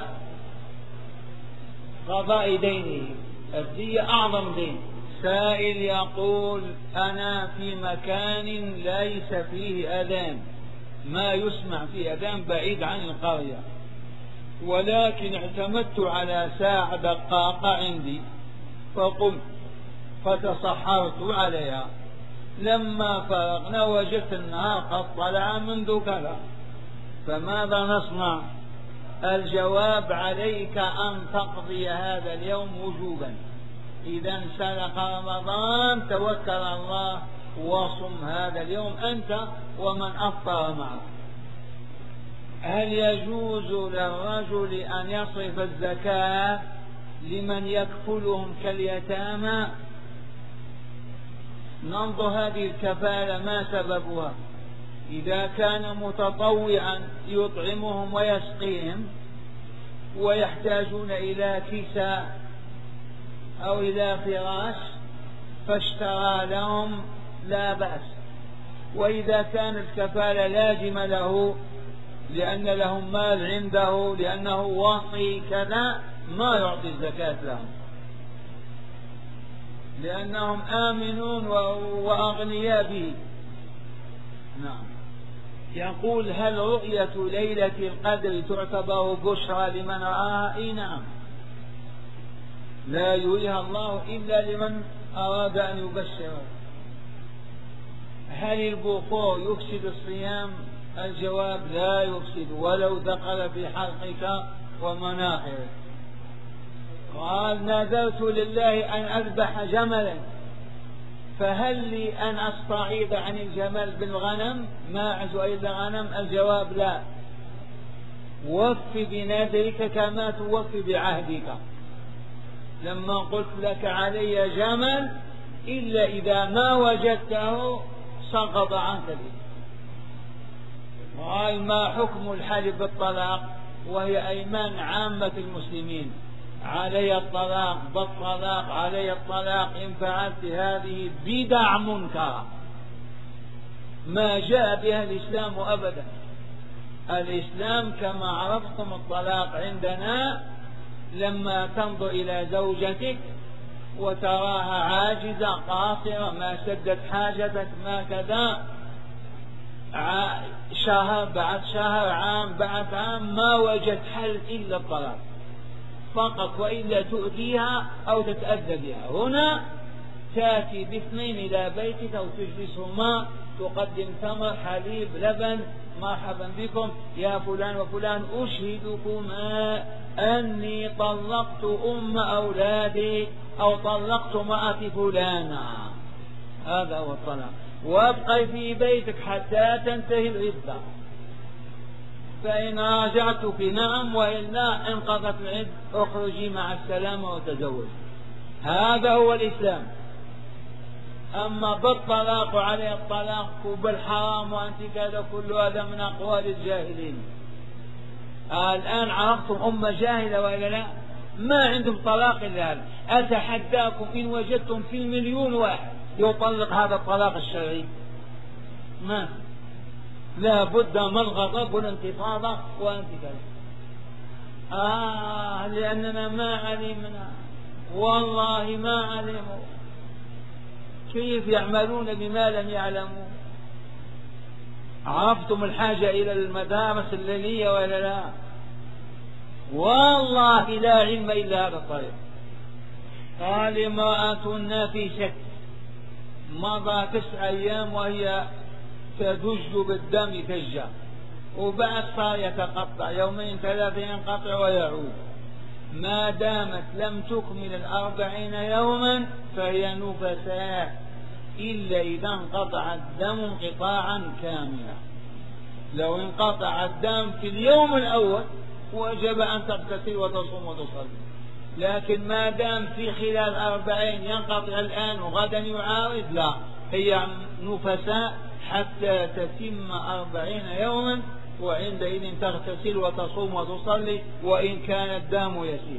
قضاء دينه، الدية أعظم دين. سائل يقول أنا في مكان ليس فيه أذان، ما يسمع فيه أذان، بعيد عن القرية، ولكن اعتمدت على ساعة دقاقة عندي فقمت فتصحرت عليها، لما فرغنا وجدت النهار قد طلع منذ كذا، فماذا نصنع؟ الجواب عليك أن تقضي هذا اليوم وجوبا. إذا انسلخ رمضان توكل على الله وصم هذا اليوم أنت ومن أفطر معك. هل يجوز للرجل أن يصرف الزكاة لمن يكفلهم كاليتامى؟ ننظر هذه الكفالة ما سببها. إذا كان متطوعا يطعمهم ويسقيهم ويحتاجون إلى كساء أو إلى فراش فاشترى لهم لا بأس. وإذا كانت الكفالة لازمة له لأن لهم مال عنده لأنه وصي كذا ما يعطي الزكاة لهم، لأنهم آمنون وأغنياء به. نعم. يقول هل رؤية ليلة القدر تعتبر بشرى لمن رآها؟ إيه نعم، لا يريها الله إلا لمن أراد أن يبشر. هل البخور يفسد الصيام؟ الجواب لا يفسد ولو دخل في حلقك ومناخرك. قال نذرت لله أن أذبح جملا فهل لي أن أستعيض عن الجمل بالغنم؟ ما أعز إلا غنم. الجواب لا، وف بنذرك كما توفي بعهدك. لما قلت لك علي جمل إلا إذا ما وجدته سقط عنك به. قال ما حكم الحلف بالطلاق وهي أيمان عامة المسلمين؟ علي الطلاق بالطلاق، علي الطلاق إن فعلت هذه بدع منكرة ما جاء بها الإسلام أبدا. الإسلام كما عرفتم الطلاق عندنا لما تنظر إلى زوجتك وتراها عاجزة قاصرة ما سدت حاجتك ما كذا، شهر بعد شهر عام بعد عام ما وجدت حل إلا الطلاق فقط، وإلا تؤذيها أو تتأذى بها. هنا تأتي باثنين إلى بيتك أو تجلسهما تقدم تمر حليب لبن مرحبا بكم يا فلان وفلان أشهدكما أني طلقت أم أولادي أو طلقت امرأتي فلانا. هذا هو الطلاق. وابقي في بيتك حتى تنتهي العدة، فإن راجعتك نعم وإلا انقضت العدة اخرجي مع السلامة وتزوج. هذا هو الإسلام. أما بالطلاق وعليه الطلاق وبالحرام وأنت كذا كل هذا من أقوال الجاهلين. الآن عرفتم أمة جاهلة وإلا لا؟ ما عندهم طلاق إلا هذا. أتحداكم إن وجدتم في المليون واحد يطلق هذا الطلاق الشرعي ما لا بد من الغضب والانتفاضة وأنت كذا. آه لأننا ما علمنا والله ما علموا كيف يعملون بما لم يعلموا. عرفتم الحاجة إلى المدارس الليلية ولا لا؟ والله لا علم إلا هذا الطريق. قال امرأة في شك مضى تسع أيام وهي تدج بالدم تجا، وبعد صار يتقطع يومين ثلاثة ينقطع ويعود. ما دامت لم تكمل الأربعين يوما فهي نفساء إلا إذا انقطع الدم انقطاعا كاملا. لو انقطع الدم في اليوم الأول وجب أن تغتسل وتصوم وتصلي، لكن ما دام في خلال أربعين ينقطع الآن وغدا يعاود لا، هي نفساء حتى تتم أربعين يوما وعندئذ تغتسل وتصوم وتصلي وإن كان الدم يسيل.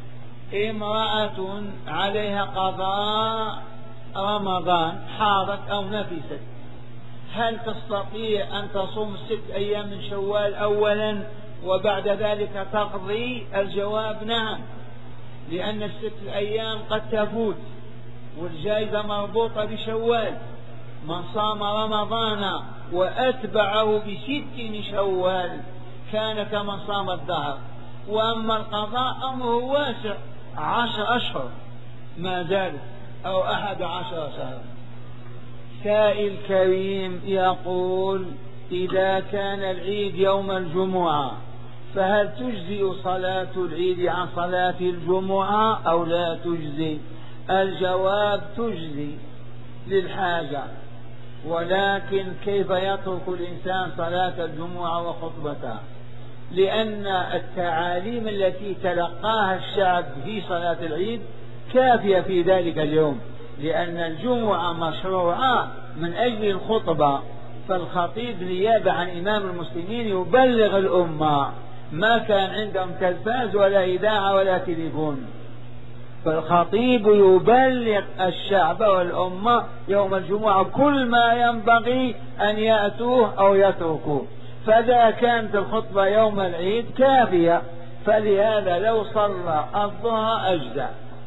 امرأة عليها قضاء رمضان حاضت أو نفست، هل تستطيع أن تصوم ست أيام من شوال أولا وبعد ذلك تقضي؟ الجواب نعم، لأن الست الأيام قد تفوت والجائزة مربوطة بشوال. من صام رمضان وأتبعه بست من شوال كان كمن صام الدهر. وأما القضاء أمره واسع، عشر أشهر ما زال أو أحد عشر شهرا. سائل كريم يقول: إذا كان العيد يوم الجمعة فهل تجزئ صلاة العيد عن صلاة الجمعة أو لا تجزي؟ الجواب: تجزي للحاجة، ولكن كيف يترك الإنسان صلاة الجمعة وخطبتها؟ لأن التعاليم التي تلقاها الشعب في صلاة العيد كافية في ذلك اليوم، لأن الجمعة مشروعة من أجل الخطبة، فالخطيب نيابة عن إمام المسلمين يبلغ الأمة، ما كان عندهم تلفاز ولا إذاعة ولا تليفون، فالخطيب يبلغ الشعب والأمة يوم الجمعة كل ما ينبغي أن يأتوه أو يتركوه. فإذا كانت الخطبة يوم العيد كافية، فلهذا لو صلى الظهر أجزأ.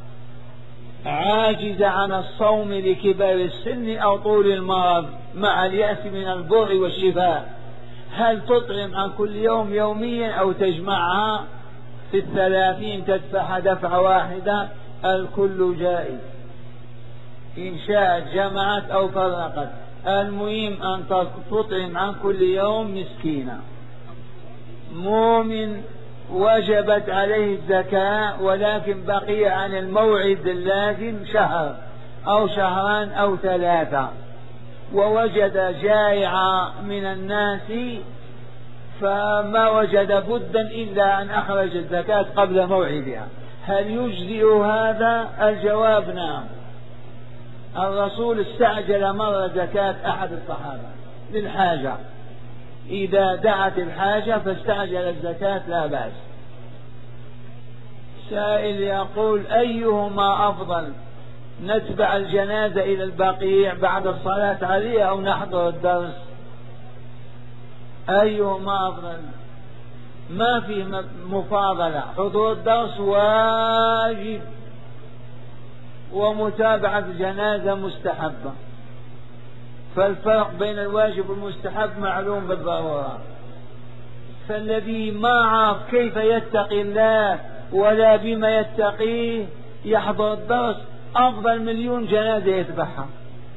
عاجز عن الصوم لكبر السن أو طول المرض مع اليأس من البر والشفاء، هل تطعم عن كل يوم يوميا أو تجمعها في الثلاثين تدفع دفعة واحدة؟ الكل جائز، إن شاءت جمعت أو فرقت، المهم أن تطعم عن كل يوم مسكينة. مؤمن وجبت عليه الزكاة ولكن بقي عن الموعد اللازم شهر أو شهران أو ثلاثة، ووجد جائعة من الناس فما وجد بدا إلا أن أخرج الزكاة قبل موعدها، هل يجزئ هذا؟ الجواب نعم. الرسول استعجل مرة زكاة أحد الصحابة للحاجة، إذا دعت الحاجة فاستعجل الزكاة لا بأس. سائل يقول: أيهما أفضل، نتبع الجنازة إلى البقيع بعد الصلاة عليها أو نحضر الدرس؟ أيهما أفضل؟ ما فيه مفاضلة، حضور الدرس واجب ومتابعة الجنازة مستحبة، فالفرق بين الواجب والمستحب معلوم بالضرورة. فالذي ما عرف كيف يتقي الله ولا بما يتقيه يحضر الدرس أفضل مليون جنازة يتبعها.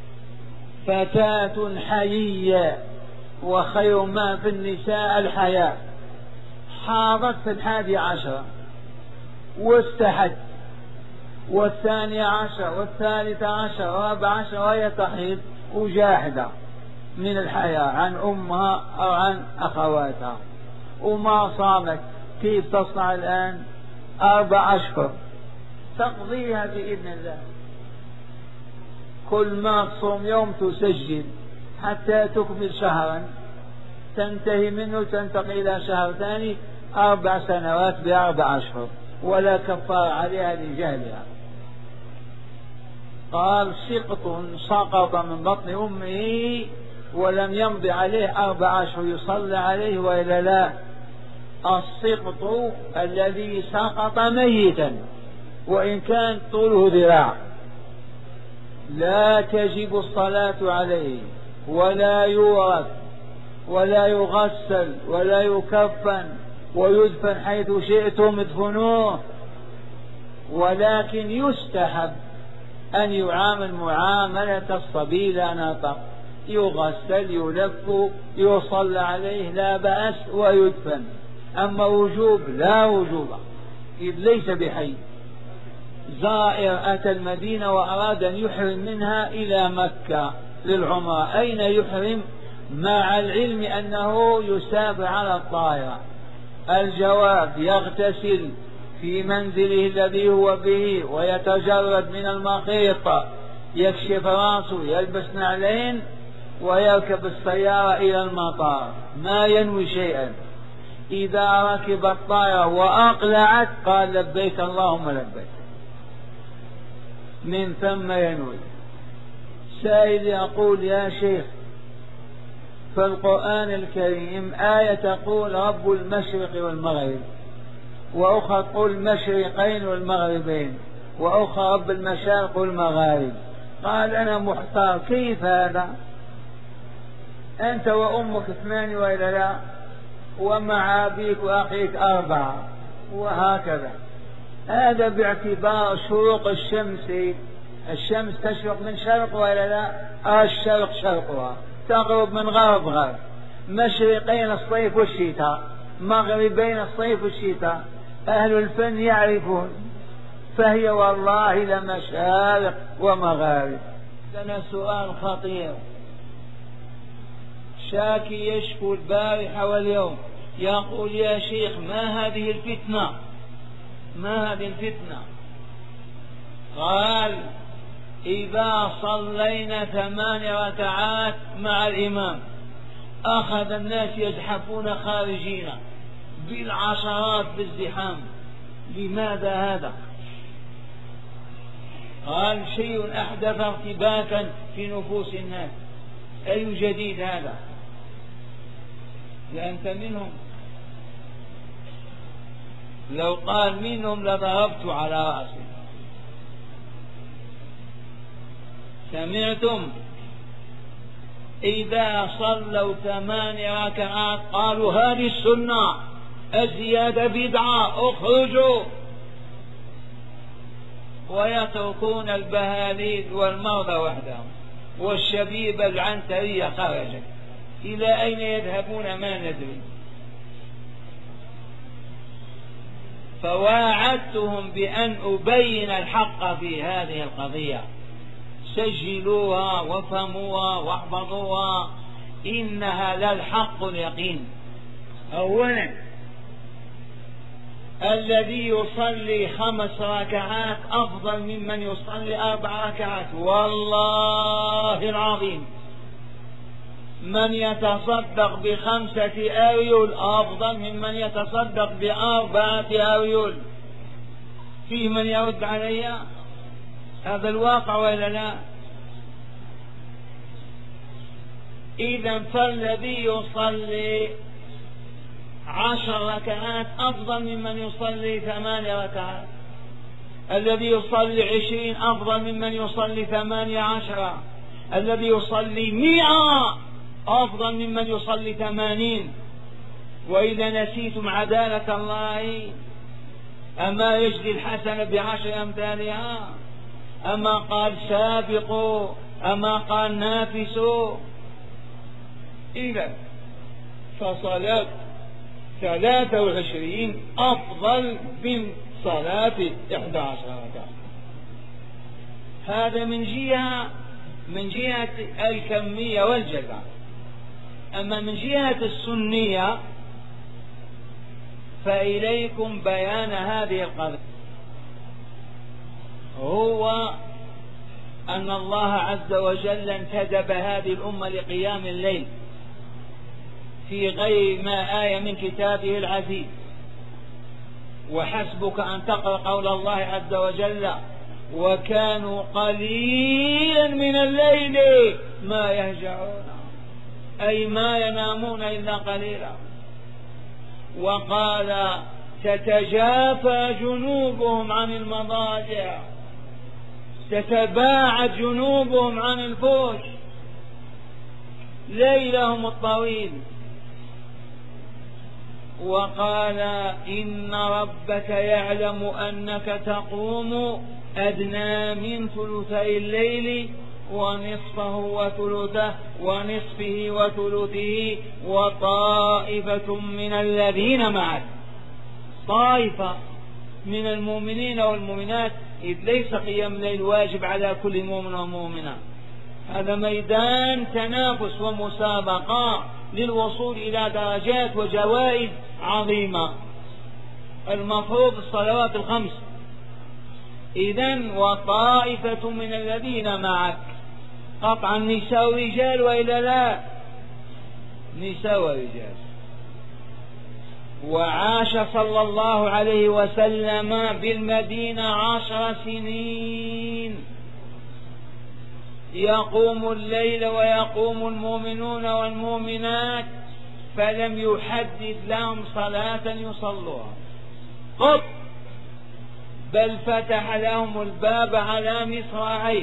فتاة حيية وخير ما في النساء الحياء، حاضت في الحادي عشر واستحت، والثاني عشر والثالث عشر والرابع عشر وهي تحيض وجاحدة من الحياة عن أمها أو عن أخواتها وما صامت، كيف تصنع الآن؟ أربع أشهر تقضيها بإذن الله، كل ما تصوم يوم تسجل حتى تكمل شهرا، تنتهي منه تنتقل إلى شهر ثاني، أربع سنوات بأربع أشهر ولا كفار عليها لجهلها. قال: سقط سقط من بطن أمه ولم يمض عليه أربع أشهر يصلى عليه وإلا لا؟ السقط الذي سقط ميتا وإن كان طوله ذراع لا تجب الصلاة عليه ولا يورث ولا يغسل ولا يكفن ويدفن حيث شئتم ادفنوه، ولكن يستحب أن يعامل معاملة الصبي لا نطق، يغسل يلف يصلى عليه لا بأس ويدفن. أما وجوب لا وجوب، إذ ليس بحي. زائر أتى المدينة وأراد أن يحرم منها إلى مكة للعمرة، أين يحرم مع العلم أنه يسافر على الطائرة؟ الجواب: يغتسل في منزله الذي هو به ويتجرد من المخيط، يكشف راسه، يلبس نعلين ويركب السيارة إلى المطار ما ينوي شيئا، إذا ركب الطائرة وأقلعت قال لبيك اللهم لبيك، من ثم ينوي. سائل يقول يا شيخ في القرآن الكريم آية تقول رب المشرق والمغرب، وأخرى تقول المشرقين والمغربين، وأخرى رب المشارق والمغارب. قال أنا محتار كيف هذا؟ أنت وأمك اثنان وإلا لا، ومع أبيك وأخيك أربعة، وهكذا. هذا باعتبار شروق الشمس، الشمس تشرق من شرق وإلا لا، الشرق شرقها، تغرب من غرب غرب، مشرقين الصيف والشتاء، مغربين الصيف والشتاء، أهل الفن يعرفون. فهي والله لمشارق ومغارب. لنا سؤال خطير، شاكي يشكو البارحة واليوم يقول يا شيخ ما هذه الفتنة، ما هذه الفتنة؟ قال إذا صلينا ثمان ركعات مع الإمام أخذ الناس يزحفون خارجين بالعشرات بالزحام، لماذا هذا؟ قال شيء أحدث ارتباكا في نفوس الناس. أي جديد هذا؟ لأنت منهم، لو قال منهم لضربت على رأسي. سمعتم؟ إذا صلوا ثمان ركعات قالوا هذه السنة، الزيادة بدعة، اخرجوا، ويتركون البهاليل والمرضى وحدهم، والشبيبة العنترية خرجت. إلى أين يذهبون ما ندري. فواعدتهم بأن أبين الحق في هذه القضية، سجلوها وفهموها واحفظوها، إنها للحق اليقين. أولا الذي يصلي خمس ركعات أفضل ممن يصلي أربع ركعات، والله العظيم. من يتصدق بخمسة أريول أفضل ممن يتصدق بأربعة أريول. فيه من يرد علي؟ هذا الواقع ولا لا؟ إذا فالذي يصلي عشر ركعات أفضل ممن يصلي ثمان ركعات، الذي يصلي عشرين أفضل ممن يصلي ثمانية عشر، الذي يصلي مئة أفضل ممن يصلي ثمانين. وإذا نسيتم عدالة الله، أما يجزي الحسنة بعشر أمثالها؟ أما قال سابقوا؟ أما قال نافسوا؟ إذا فصلاة ثلاثة وعشرين أفضل من صلاة إحدى عشر ركعة. هذا من جهة من جهة الكمية والجزاء. أما من جهة السنية فإليكم بيان هذه القضية. هو أن الله عز وجل انتدب هذه الأمة لقيام الليل في غير ما آية من كتابه العزيز. وحسبك أن تقرأ قول الله عز وجل وكانوا قليلا من الليل ما يهجعون، أي ما ينامون إلا قليلا. وقال تتجافى جنوبهم عن المضاجع، تتباعد جنوبهم عن الفرش ليلهم الطويل. وقال إن ربك يعلم أنك تقوم أدنى من ثلثي الليل ونصفه وثلثه ونصفه وثلثه وطائفة من الذين معك. طائفة من المؤمنين والمؤمنات، إذ ليس قيام الليل واجب على كل مؤمن ومؤمنة. هذا ميدان تنافس ومسابقة للوصول إلى درجات وجوائز عظيمة. المفروض الصلوات الخمس. إذن وطائفة من الذين معك، قطعا نساء ورجال وإلا لا؟ نساء ورجال. وعاش صلى الله عليه وسلم بالمدينة عشر سنين يقوم الليل ويقوم المؤمنون والمؤمنات، فلم يحدث لهم صلاة يصلوها قط، بل فتح لهم الباب على مصراعيه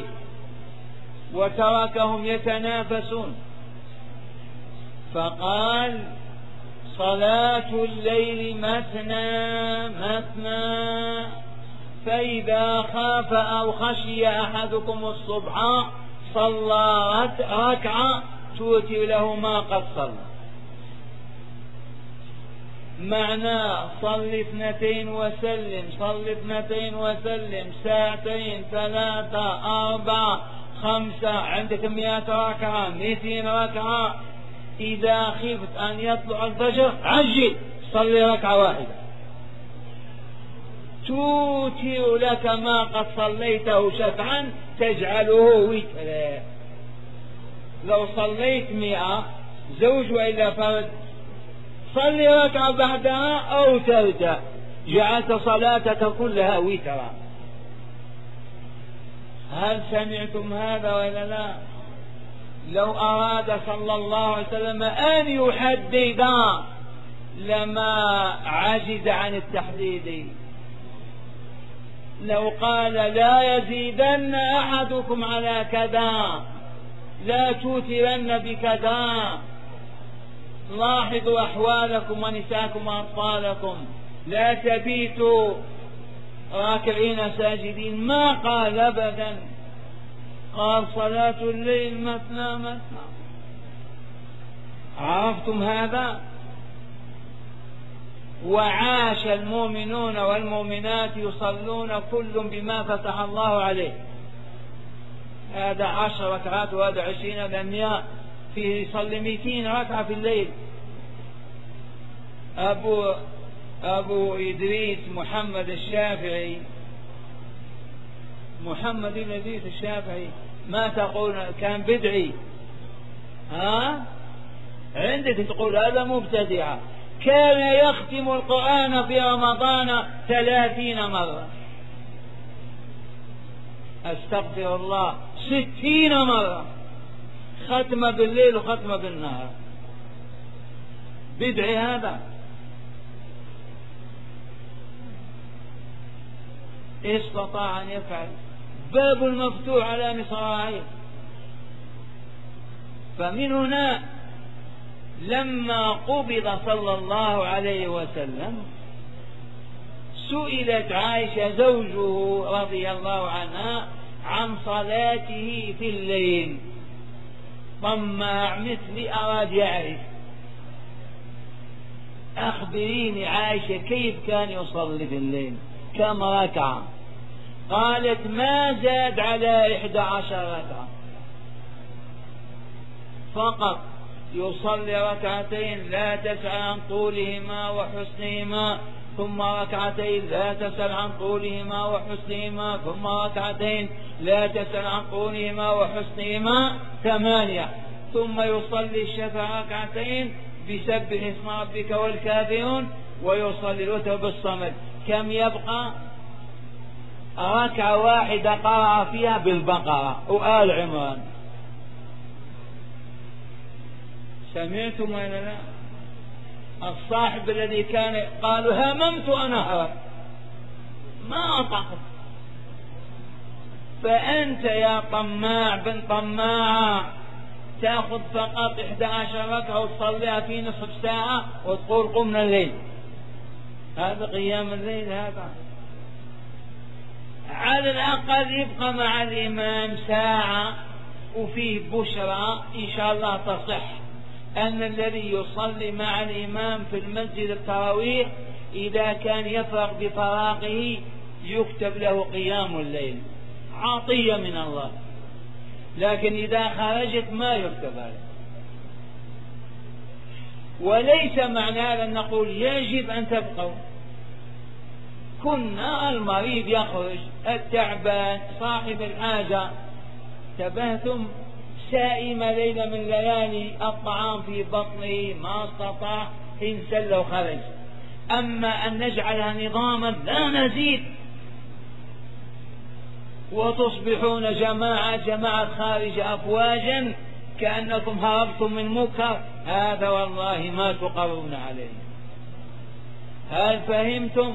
وتركهم يتنافسون، فقال: صلاة الليل مثنى مثنى، فإذا خاف أو خشي أحدكم الصبح صلى ركعة توتر له ما قد صلى. معناه: صل اثنتين وسلم، صل اثنتين وسلم، ساعتين، ثلاثة، أربعة، خمسة، عندك مئة ركعة، مئتين ركعة. إذا خفت أن يطلع الفجر عجل صلي ركعة واحدة توتر لك ما قد صليته شفعا تجعله وترا. لو صليت مئة زوج وإلا فرد صلي ركعة بعدها أو ترجع، جعلت صلاتك كلها وترا. هل سمعتم هذا ولا لا؟ لو أراد صلى الله عليه وسلم أن يحدد لما عجز عن التحديد. لو قال: لا يزيدن أحدكم على كذا، لا توترن بكذا، لاحظوا أحوالكم ونساءكم وأطفالكم، لا تبيتوا راكعين ساجدين، ما قال أبدا، قال: صلاة الليل مثنى مثنى. عرفتم هذا؟ وعاش المؤمنون والمؤمنات يصلون كل بما فتح الله عليه. هذا عشر ركعات وهذا عشرين، لأن فيه يصلي مئتين ركعة في الليل. أبو أبو إدريس محمد الشافعي محمد بن إدريس الشافعي ما تقول كان بدعي؟ ها؟ عندك تقول هذا مبتدع. كان يختم القرآن في رمضان ثلاثين مرة، أستغفر الله، ستين مرة، ختم بالليل وختم بالنهار. بدعي هذا؟ استطاع أن يفعل، باب المفتوح على مصراعيه. فمن هنا لما قبض صلى الله عليه وسلم سئلت عائشة زوجه رضي الله عنها عن صلاته في الليل، طماع مثلي أراد يعرف، أخبريني عائشة كيف كان يصلي في الليل، كم ركعة؟ قالت: ما زاد على إحدى عشر ركعة فقط، يصلي ركعتين لا تسأل عن طولهما وحسنهما، ثم ركعتين لا تسأل عن طولهما وحسنهما، ثم ركعتين لا تسأل عن طولهما وحسنهما، ثمانية، ثم يصلي الشفع ركعتين بسبح اسم ربك والكافرون، ويصلي الوتر بالصمد. كم يبقى؟ ركعة واحدة قرأ فيها بالبقرة وآل عمران. سمعتم ولا لا؟ الصاحب الذي كان قالوا: هممت أن أهرب ما أطعت. فأنت يا طماع بن طماع تأخذ فقط إحدى عشر ركعة وتصليها في نصف ساعة وتقول قمنا الليل. هذا قيام الليل؟ هذا على الأقل يبقى مع الإمام ساعة وفيه بشرى إن شاء الله تصح أن الذي يصلي مع الإمام في المسجد التراويح إذا كان يفرغ بفراغه يكتب له قيام الليل، عطية من الله. لكن إذا خرجت ما يكتب هذا. وليس معنى هذا أن نقول يجب أن تبقوا. كنا المريض يخرج، التعبان، صاحب الحاجة، تبهتم سائم ليلة من ليالي الطعام في بطنه ما استطاع انسل وخرج. أما أن نجعلها نظاما لا نزيد وتصبحون جماعة جماعة خارج أفواجا كأنكم هربتم من مكر، هذا والله ما تقرون عليه. هل فهمتم؟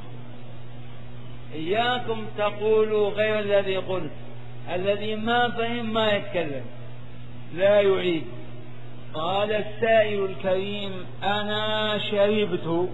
إياكم تقولوا غير الذي قلت. الذي ما فهم ما يتكلم لا يعيد. قال السائل الكريم: أنا شربت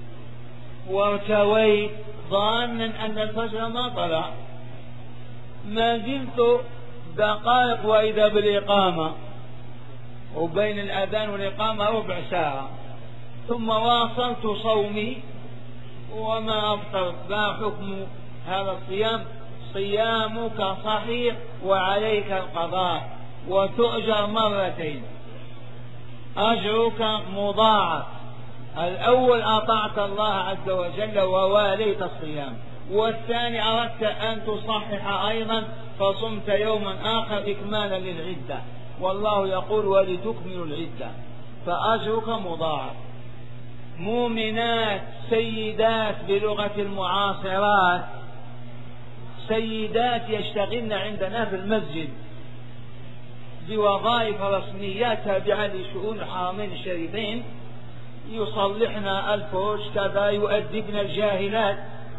وارتويت ظانا أن الفجر ما طلع، ما زلت دقائق وإذا بالإقامة، وبين الأذان والإقامة ربع ساعة، ثم واصلت صومي وما أفطرت. ما حكم هذا الصيام؟ صيامك صحيح وعليك القضاء وتؤجر مرتين، أجرك مضاعف. الأول أطعت الله عز وجل وواليت الصيام، والثاني أردت أن تصحح أيضا فصمت يوما آخر إكمالا للعدة، والله يقول: ولتكملوا العدة، فأجرك مضاعف. مؤمنات سيدات بلغة المعاصرات، سيدات يشتغلن عندنا في المسجد بوظائف رسميات تابعة لشؤون الحرمين الشريفين، يصلحن الفرش كذا، يؤدبن الجاهلات.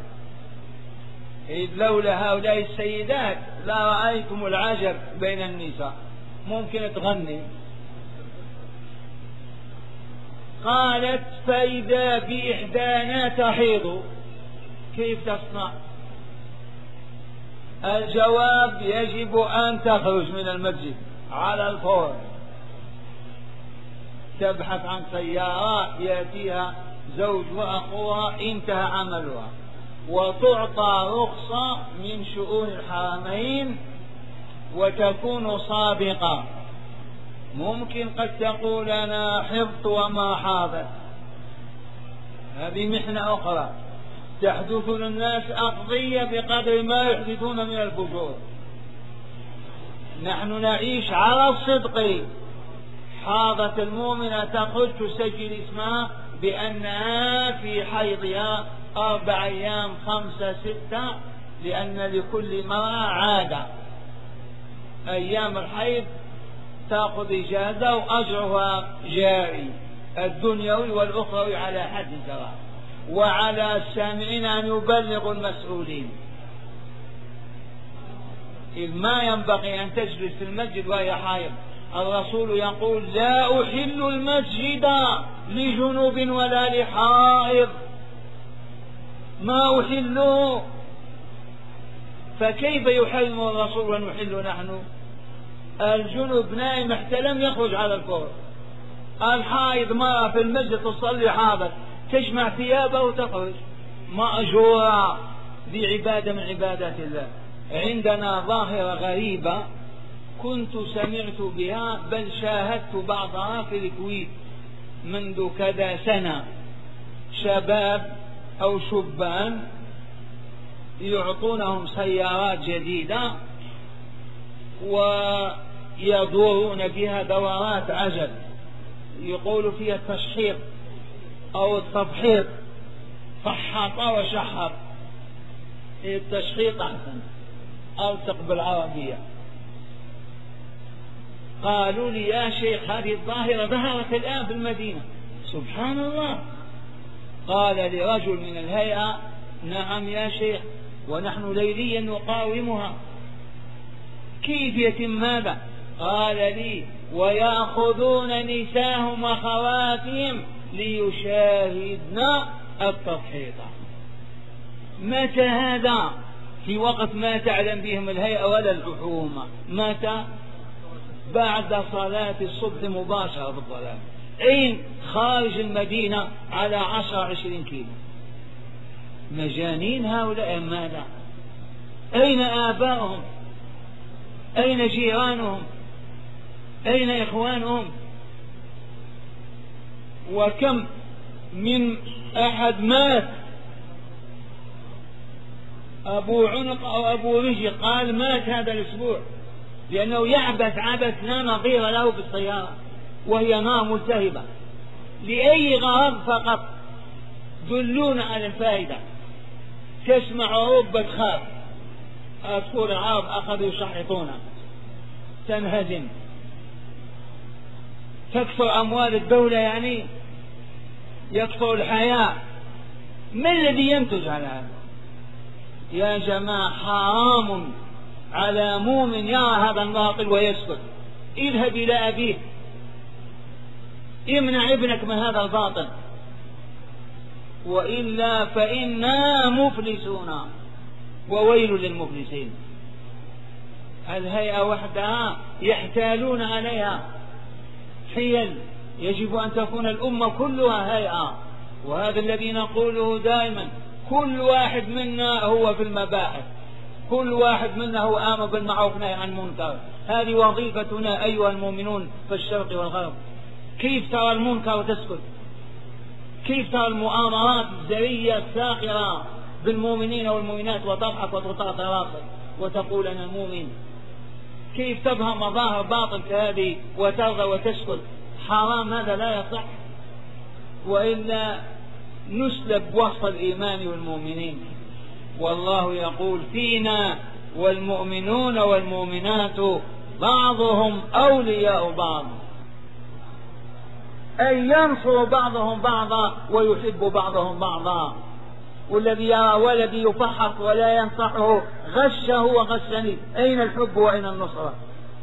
إذ لولا هؤلاء السيدات لا رأيتم العجب بين النساء، ممكن تغني. قالت: فإذا بإحدانا تحيض كيف تصنع؟ الجواب: يجب أن تخرج من المسجد على الفور، تبحث عن سيارة يأتيها زوج وأخوها انتهى عملها، وتعطى رخصة من شؤون الحرمين وتكون صادقة. ممكن قد تقول: أنا حفظت وما حاضت، هذه محنة أخرى تحدث للناس أقضية بقدر ما يحدثون من الفجور. نحن نعيش على الصدق. حاضت المؤمنة تخرج تسجل اسمها بأنها في حيضها أربع أيام خمسة ستة، لأن لكل مرأة عادة. أيام الحيض تأخذ إجازة وأجرها جاري الدنيوي والأخروي على حد سواء، وعلى السامعين أن يبلغوا المسؤولين. إذ ما ينبغي أن تجلس في المسجد وهي حائض. الرسول يقول: لا أحل المسجد لجنوب ولا لحائض، ما أحله. فكيف يحرم الرسول ونحل نحن؟ الجنوب نائم احتلم يخرج على الفور، الحائض مرأة في المسجد تصلي حاضر تجمع ثيابه وتخرج مأجورة بعبادة من عبادات الله. عندنا ظاهرة غريبة كنت سمعت بها بل شاهدت بعضها في الكويت منذ كذا سنة. شباب أو شبان يعطونهم سيارات جديدة ويدورون بها دورات عجل، يقول فيها التشحيط أو التبحيط، فحط وشحط. التشحيط أحسن، ألصق بالعربية. قالوا لي: يا شيخ هذه الظاهرة ظهرت الآن في المدينة. سبحان الله. قال لرجل من الهيئة: نعم يا شيخ، ونحن ليليا نقاومها. كيف يتم ماذا؟ قال لي: ويأخذون نساهم وخواتهم ليشاهدن التضحية. متى هذا؟ في وقت ما تعلم بهم الهيئة ولا الحكومة. متى؟ بعد صلاة الصبح مباشرة بالظلام. أين؟ خارج المدينة على عشر عشرين كيلو. مجانين هؤلاء. ماذا؟ أين آباؤهم؟ أين جيرانهم؟ أين إخوانهم؟ وكم من أحد مات أبو عنق أو أبو رجل قال مات هذا الأسبوع لأنه يعبث عبث لا نظير له بالسيارة وهي نار ملتهبة لأي غرض فقط. دلونا على الفائدة. تسمع أوروبا تخاف، أذكر العرب أخذوا يشحطونها، تنهزم، تكثر أموال الدولة، يعني يكثر الحياة. ما الذي ينتج على هذا؟ يا جماعة حرام على مؤمن يرى هذا الباطل ويسكت. اذهب إلى أبيه، امنع ابنك من هذا الباطل، وإلا فإنا مفلسون وويل للمفلسين. الهيئة وحدها يحتالون عليها حيل. يجب أن تكون الأمة كلها هيئة، وهذا الذي نقوله دائما. كل واحد منا هو في المباحث، كل واحد منا هو آمر بالمعروف نهي عن المنكر. هذه وظيفتنا أيها المؤمنون في الشرق والغرب. كيف ترى المنكر وتسكت؟ كيف ترى المؤامرات الزرية الساخرة بالمؤمنين والمؤمنات وتضحك وتطاطي راسك وتقول أنا مؤمن؟ كيف تفهم مظاهر باطل كهذه وترضى وتسكت؟ حرام، هذا لا يصح، وإلا نسلب وصف الإيمان والمؤمنين. والله يقول فينا والمؤمنون والمؤمنات بعضهم أولياء بعض، أي ينصر بعضهم بعضا ويحب بعضهم بعضا. والذي يرى والذي يفحص ولا ينصحه غشه وغشني. أين الحب وأين النصرة؟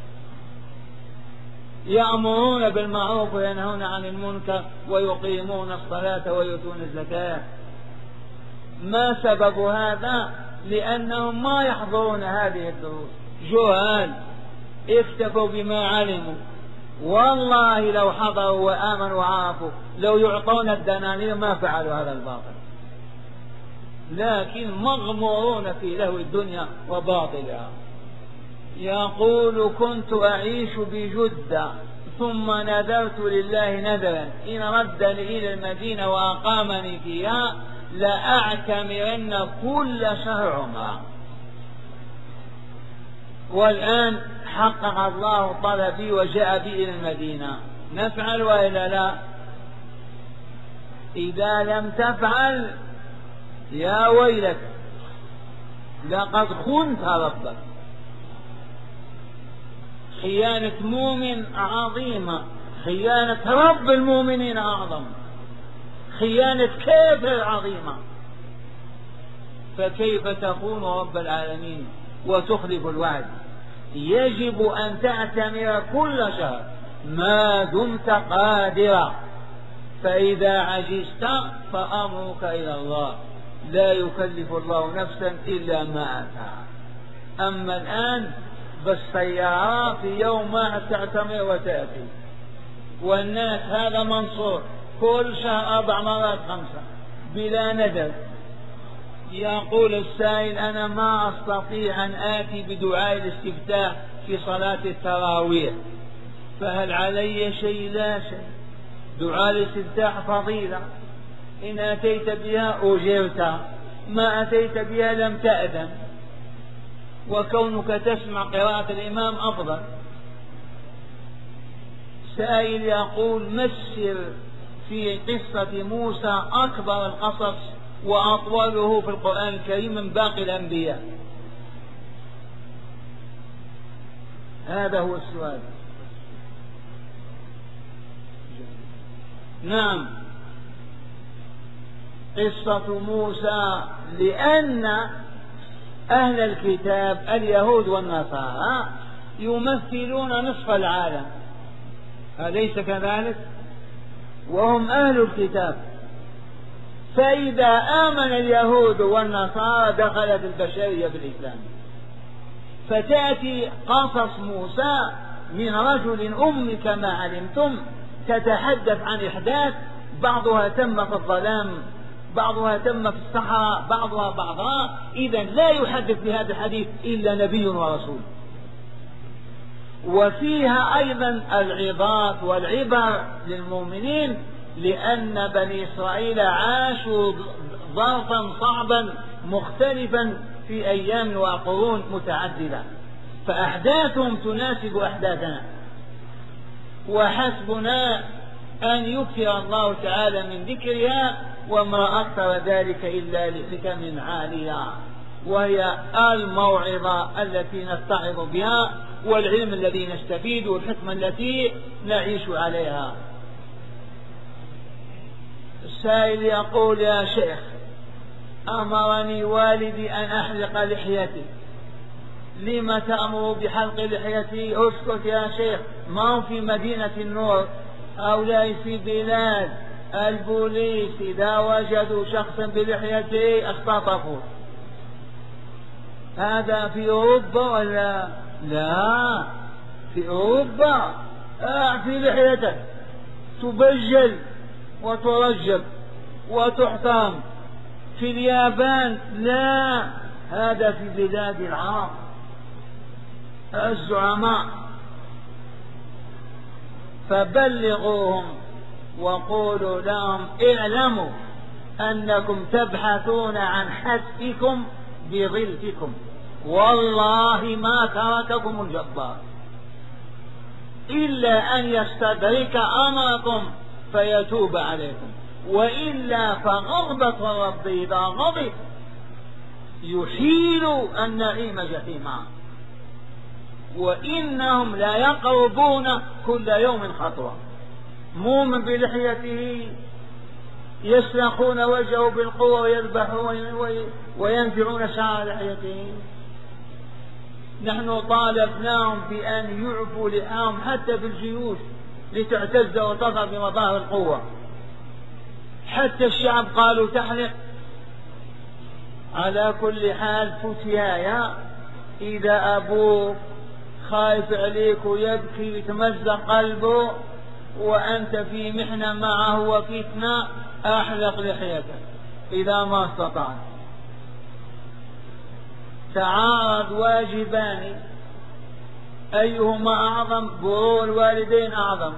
يأمرون بالمعروف وينهون عن المنكر ويقيمون الصلاة ويؤتون الزكاة. ما سبب هذا؟ لأنهم ما يحضرون هذه الدروس، جهال اكتفوا بما علموا. والله لو حضروا وآمنوا وعرفوا لو يعطون الدنانير ما فعلوا هذا الباطل، لكن مغمورون في لهو الدنيا وباطلها. يقول كنت أعيش بجدة ثم نذرت لله نذرا إن ردني إلى المدينة وأقامني فيها لأعتمرن كل شهر عمره. والآن حقق الله طلبي وجاء بي إلى المدينة، نفعل وإلا لا؟ إذا لم تفعل يا ويلك لقد خنت ربك. خيانة مؤمن عظيمة، خيانة رب المؤمنين أعظم، خيانة كافر عظيمة. فكيف تخون رب العالمين وتخلف الوعد؟ يجب أن تعتمر كل شهر ما دمت قادرا، فإذا عجزت فأمرك إلى الله، لا يكلف الله نفسا إلا ما آتاها. أما الآن بالسيارة في يوم ما تعتمر وتأتي، والناس هذا منصور كل شهر أربع مرات خمسة بلا ندر. يقول السائل أنا ما أستطيع أن آتي بدعاء الاستفتاح في صلاة التراويح، فهل علي شيء؟ لا شيء. دعاء الاستفتاح فضيلة، إن أتيت بها أجرت، ما أتيت بها لم تأذن، وكونك تسمع قراءة الإمام أفضل. سائل يقول ما السر في قصة موسى أكبر القصص وأطوله في القرآن الكريم من باقي الأنبياء؟ هذا هو السؤال. نعم، قصة موسى لأن أهل الكتاب اليهود والنصارى يمثلون نصف العالم، أليس كذلك؟ وهم أهل الكتاب، فإذا آمن اليهود والنصارى دخلت البشرية في الإسلام. فتأتي قصص موسى من رجل أم كما علمتم تتحدث عن إحداث بعضها تم في الظلام، بعضها تم في الصحراء، بعضها بعضها. إذن لا يحدث بهذا الحديث إلا نبي ورسول. وفيها أيضا العظات والعبر للمؤمنين، لأن بني إسرائيل عاشوا ظرفا صعبا مختلفا في أيام وقرون متعددة، فأحداثهم تناسب أحداثنا، وحسبنا أن يكثر الله تعالى من ذكرها، وما أكثر ذلك إلا لحكم عالية، وهي الموعظة التي نتعظ بها، والعلم الذي نستفيد، والحكمة التي نعيش عليها. السائل يقول: يا شيخ، أمرني والدي أن أحلق لحيتي، لم تأمر بحلق لحيتي؟ اسكت يا شيخ، ما هو في مدينة النور، هؤلاء في بلاد البوليس إذا وجدوا شخصا بلحيته اختطفوا. هذا في أوروبا ولا لا؟ في أوروبا أعفي لحيتك تبجل وترجب وتحترم. في اليابان لا، هذا في بلاد العرب الزعماء. فبلغوهم وقولوا لهم: اعلموا أنكم تبحثون عن حسبكم بظلتكم، والله ما ترككم الجبار إلا أن يستدرك أمركم فيتوب عليكم، وإلا فغضبة الرب إذا غضب يحيل النعيم جحيما، وإنهم لا يقربون كل يوم خطوة. مؤمن بلحيته يسلخون وجهه بالقوة ويذبحون وينزعون شعر لحيته. نحن طالبناهم بأن يعفوا لحاهم حتى بالجيوش لتعتز وتظهر بمظاهر القوة. حتى الشعب قالوا تحلق. على كل حال فتيايا، إذا أبوك خايف عليك ويبكي ويتمزق قلبه وأنت في محنة معه وفتنة، أحلق لحيتك إذا ما استطعت. تعارض واجبان، أيهما أعظم؟ برور الوالدين أعظم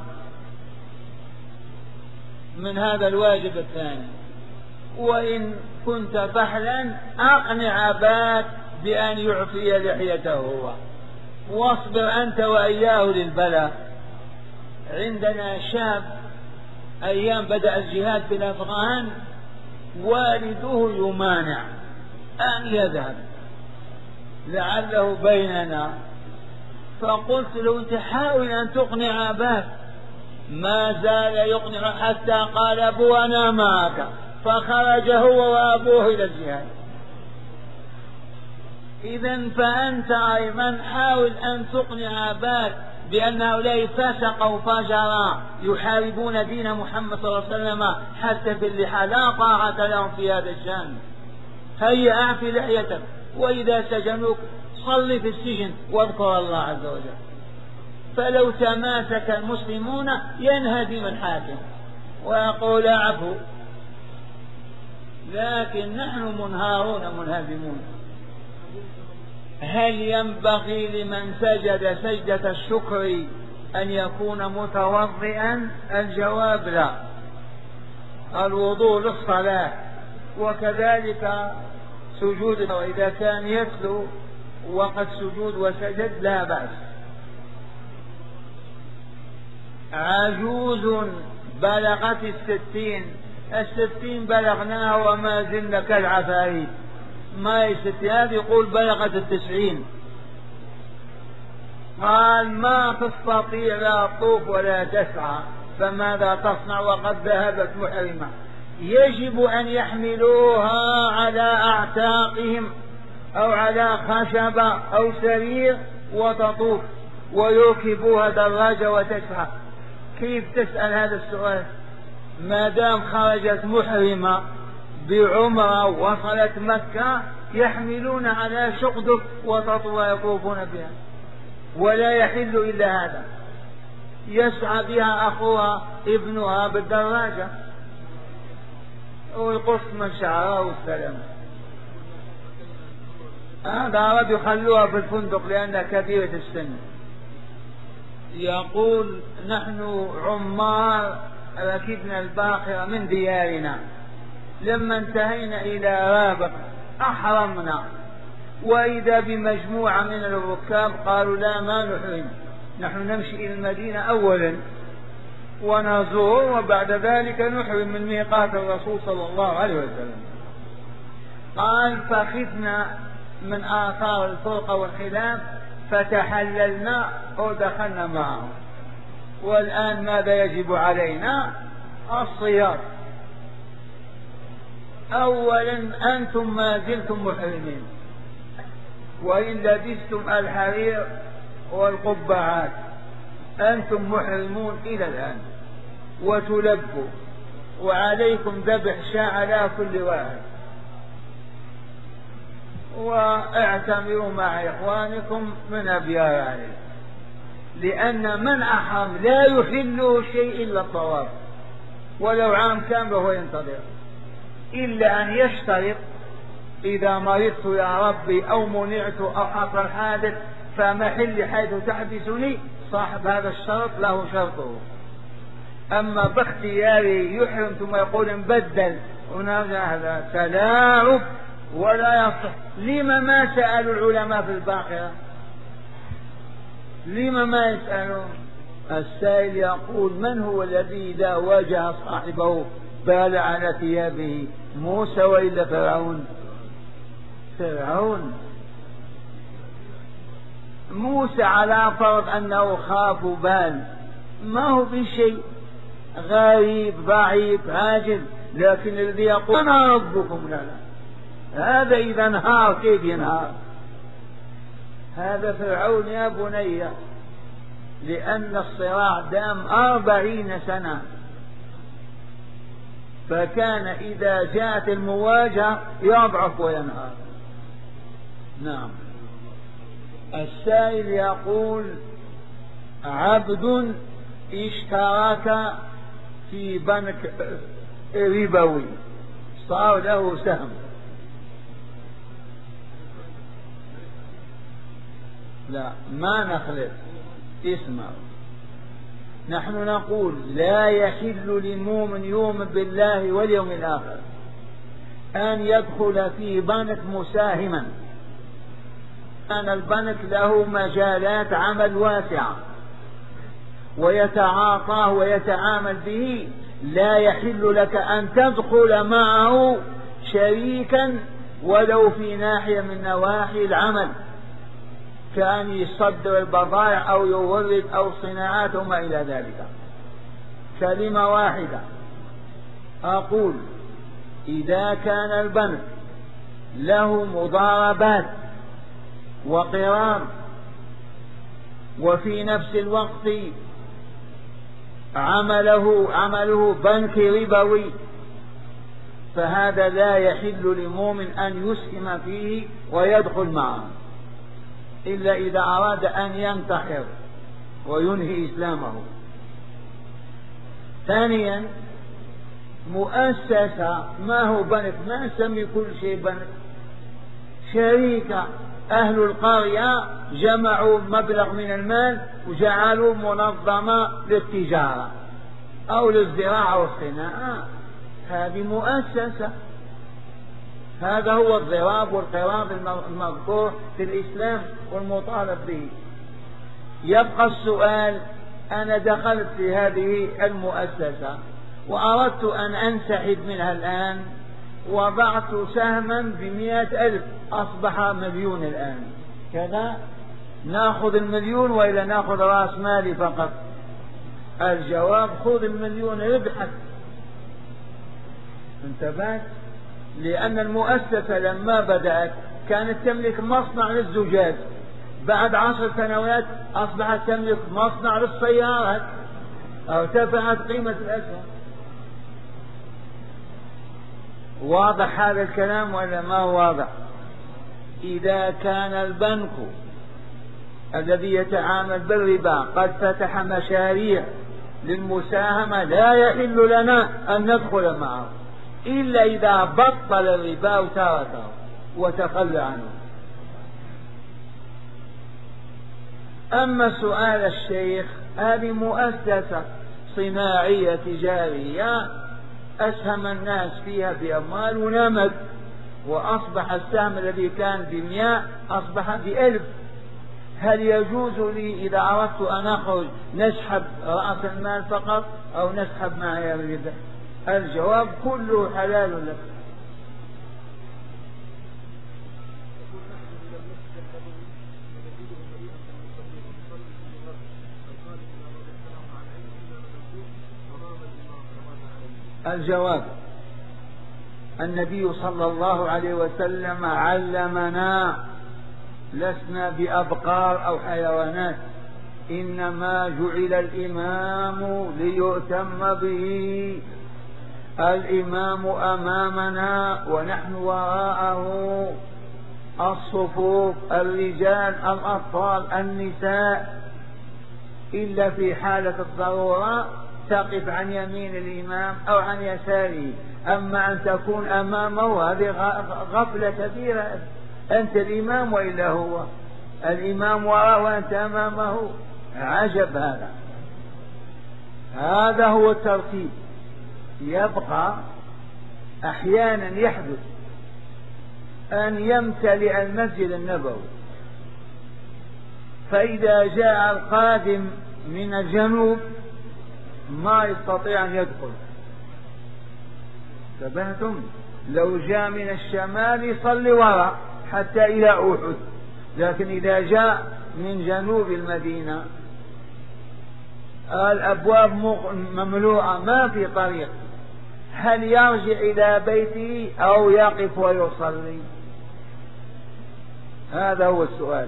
من هذا الواجب الثاني. وإن كنت فحلا أقنع أباك بأن يعفي لحيته هو، واصبر أنت وإياه للبلاء. عندنا شاب أيام بدأ الجهاد في الأفغان، والده يمانع أن يذهب لعله بيننا، فقلت له: أنت حاول أن تقنع أباك. ما زال يقنع حتى قال: أبو أنا معك، فخرج هو وأبوه إلى الجهاد. إذن فأنت أيضا حاول أن تقنع أباك بأن هؤلاء فسقوا فجرا يحاربون دين محمد صلى الله عليه وسلم حتى باللحى، لا طاعة لهم في هذا الشأن. هيا أعفي لحيتك، وإذا سجنوك صل في السجن واذكر الله عز وجل. فلو تماسك المسلمون ينهدم الحاكم ويقول اعفوا، لكن نحن منهارون منهزمون. هل ينبغي لمن سجد سجدة الشكر أن يكون متوضئا؟ الجواب لا، الوضوء للصلاة، وكذلك سجود، وإذا كان يتلو وقد سجود وسجد لا بأس. عجوز بلغت الستين، الستين بلغناها وما زلنا كالعفاريت، ما يستي هذا يقول بلغت التسعين، قال ما تستطيع لا تطوف ولا تسعى، فماذا تصنع وقد ذهبت محرمة؟ يجب أن يحملوها على أعتاقهم أو على خشبة أو سرير وتطوف، ويركبوها دراجة وتسعى. كيف تسأل هذا السؤال؟ ما دام خرجت محرمة بعمرة وصلت مكة يحملون على شقدك وتطوف ويطوفون بها، ولا يحل إلا هذا. يسعى بها أخوها ابنها بالدراجة ويقص من شعرها والسلام. هذا عرب يخلوها في الفندق لأنها كبيرة السن. يقول نحن عمار ركبنا الباخرة من ديارنا، لما انتهينا إلى رابغ أحرمنا، وإذا بمجموعة من الركاب قالوا لا ما نحرم، نحن نمشي إلى المدينة أولا ونزور وبعد ذلك نحرم من ميقات الرسول صلى الله عليه وسلم. قال فخفنا من آثار الفرقة والخلاف فتحللنا ودخلنا معهم. والآن ماذا يجب علينا؟ الصيام. أولا أنتم ما زلتم محرمين، وإن لبستم الحرير والقبعات أنتم محرمون إلى الآن، وتلبوا وعليكم ذبح شاة على كل واحد، واعتمروا مع إخوانكم من أبيار عليه، لأن من أحرم لا يحله شيء إلا الطواف، ولو عام كامل وهو ينتظر، إلا أن يشترط إذا مرضت يا ربي أو منعت أو حصل حادث فمحل حيث تحبسني، صاحب هذا الشرط له شرطه. أما باختياري يحرم ثم يقول نبدل ونرجع، هذا تلاعب ولا يصح. لما ما سألوا العلماء في الباقرة؟ لما ما يسألون؟ السائل يقول من هو الذي إذا واجه صاحبه بال على ثيابه؟ موسى وإلا فرعون؟ فرعون. موسى على فرض أنه خاف بال، ما هو بشيء، غريب ضعيف عاجز، لكن الذي يقول أنا ربكم لا لا، هذا إذا انهار كيف ينهار؟ هذا فرعون يا بني، لأن الصراع دام أربعين سنة، فكان إذا جاءت المواجهة يضعف وينهار. نعم. السائل يقول عبد اشترك في بنك ربوي صار له سهم، لا ما نخلط، اسمع، نحن نقول لا يحل للمؤمن يؤمن بالله واليوم الآخر أن يدخل في بنك مساهما، أن البنك له مجالات عمل واسعة ويتعاطاه ويتعامل به، لا يحل لك أن تدخل معه شريكا ولو في ناحية من نواحي العمل، كان يصدر البضائع أو يورد أو صناعات وما إلى ذلك. كلمة واحدة أقول إذا كان البنك له مضاربات وقرار وفي نفس الوقت عمله عمله بنك ربوي، فهذا لا يحل لمؤمن أن يسهم فيه ويدخل معه، إلا إذا أراد أن ينتحر وينهي إسلامه. ثانيا مؤسسة، ما هو بنك؟ ما نسمي كل شيء بنك، شركة. أهل القرية جمعوا مبلغ من المال وجعلوا منظمة للتجارة أو للزراعة والصناعة، هذه مؤسسة. هذا هو الضراب والقراض المذكور في الإسلام والمطالب به. يبقى السؤال، أنا دخلت في هذه المؤسسة وأردت أن أنسحب منها الآن، وضعت سهما بمئة ألف أصبح مليون الآن، كذا نأخذ المليون وإلا نأخذ رأس مالي فقط؟ الجواب خذ المليون ربحك. انتبهت؟ لأن المؤسسة لما بدأت كانت تملك مصنع للزجاج، بعد عشر سنوات أصبحت تملك مصنع للسيارات، ارتفعت قيمة الأسهم. واضح هذا الكلام ولا ما هو واضح؟ إذا كان البنك الذي يتعامل بالربا قد فتح مشاريع للمساهمة، لا يحل لنا أن ندخل معه إلا إذا بطل الربا وتركه وتخلى عنه. أما سؤال الشيخ، هذه مؤسسة صناعية تجارية أسهم الناس فيها بأموال ونمت، وأصبح السهم الذي كان بمئة أصبح بألف، هل يجوز لي إذا أردت أن أخرج نسحب رأس المال فقط أو نسحب معي الربح؟ الجواب كله حلال لك. الجواب النبي صلى الله عليه وسلم علمنا، لسنا بأبقار أو حيوانات، إنما جعل الإمام ليؤتم به. الإمام أمامنا ونحن وراءه، الصفوف، الرجال، الأطفال، النساء، إلا في حالة الضرورة تقف عن يمين الإمام أو عن يساره، أما أن تكون أمامه هذه غفلة كبيرة. أنت الإمام وإلا هو الإمام وراءه وأنت أمامه، عجب هذا. هذا هو الترتيب. يبقى أحيانا يحدث أن يمتلئ المسجد النبوي، فإذا جاء القادم من الجنوب ما يستطيع أن يدخل. انتبهتم؟ لو جاء من الشمال يصلي وراء حتى إلى أحد، لكن إذا جاء من جنوب المدينة الأبواب مملوءة ما في طريق، هل يرجع إلى بيته أو يقف ويصلي؟ هذا هو السؤال.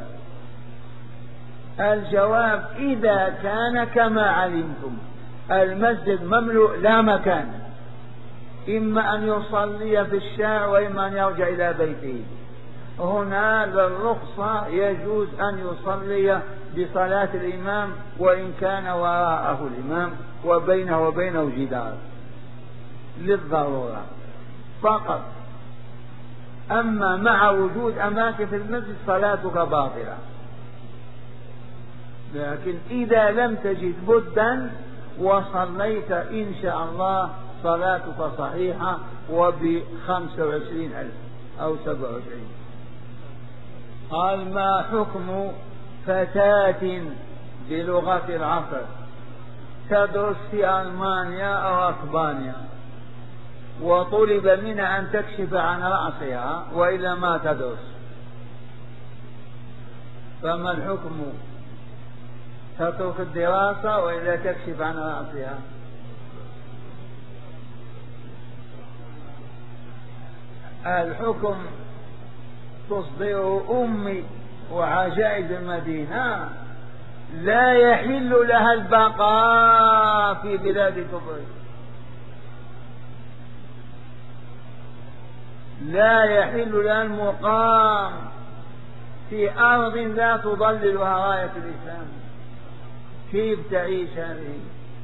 الجواب إذا كان كما علمتم المسجد مملوء لا مكان، إما أن يصلي في الشارع وإما أن يرجع إلى بيته، هنا للرخصة يجوز أن يصلي بصلاة الإمام وإن كان وراءه الإمام وبينه وبينه جدار للضرورة فقط. أما مع وجود أماكن في المسجد صلاتك باطلة. لكن إذا لم تجد بدا وصليت إن شاء الله صلاتك صحيحة وبخمسة وعشرين ألف أو سبعة وعشرين. قال ما حكم فتاة بلغة العصر تدرس في ألمانيا أو أسبانيا وطلب منها أن تكشف عن رأسها وإلا ما تدرس، فما الحكم؟ تترك الدراسة وإلا تكشف عن رأسها؟ الحكم تصدر أمي وعجائز المدينة لا يحل لها البقاء في بلاد كفر، لا يحل لها المقام في أرض لا تضللها راية الإسلام. كيف تعيش هذه؟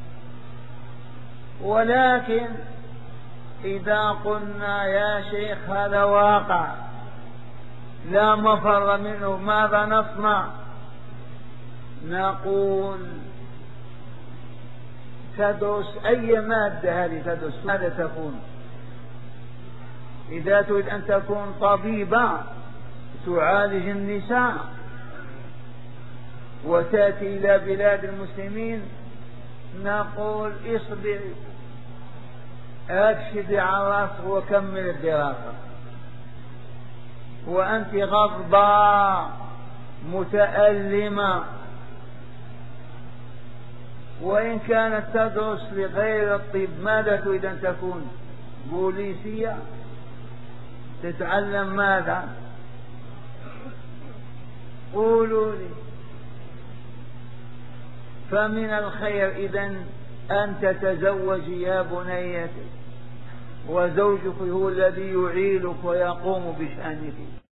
ولكن إذا قلنا يا شيخ هذا واقع لا مفر منه، ماذا نصنع؟ نقول تدرس أي مادة هذه تدرس، ماذا تكون؟ إذا تريد أن تكون طبيبة تعالج النساء وتأتي إلى بلاد المسلمين نقول اصبري اكشفي عن رأسك وكمل الدراسة، وأنت غضباء متألمة. وإن كانت تدرس لغير الطب ماذا تريد أن تكون؟ بوليسية؟ تتعلم ماذا؟ قولوا لي. فمن الخير إذن أن تتزوجي يا بنيتي، وزوجك هو الذي يعيلك ويقوم بشأنك.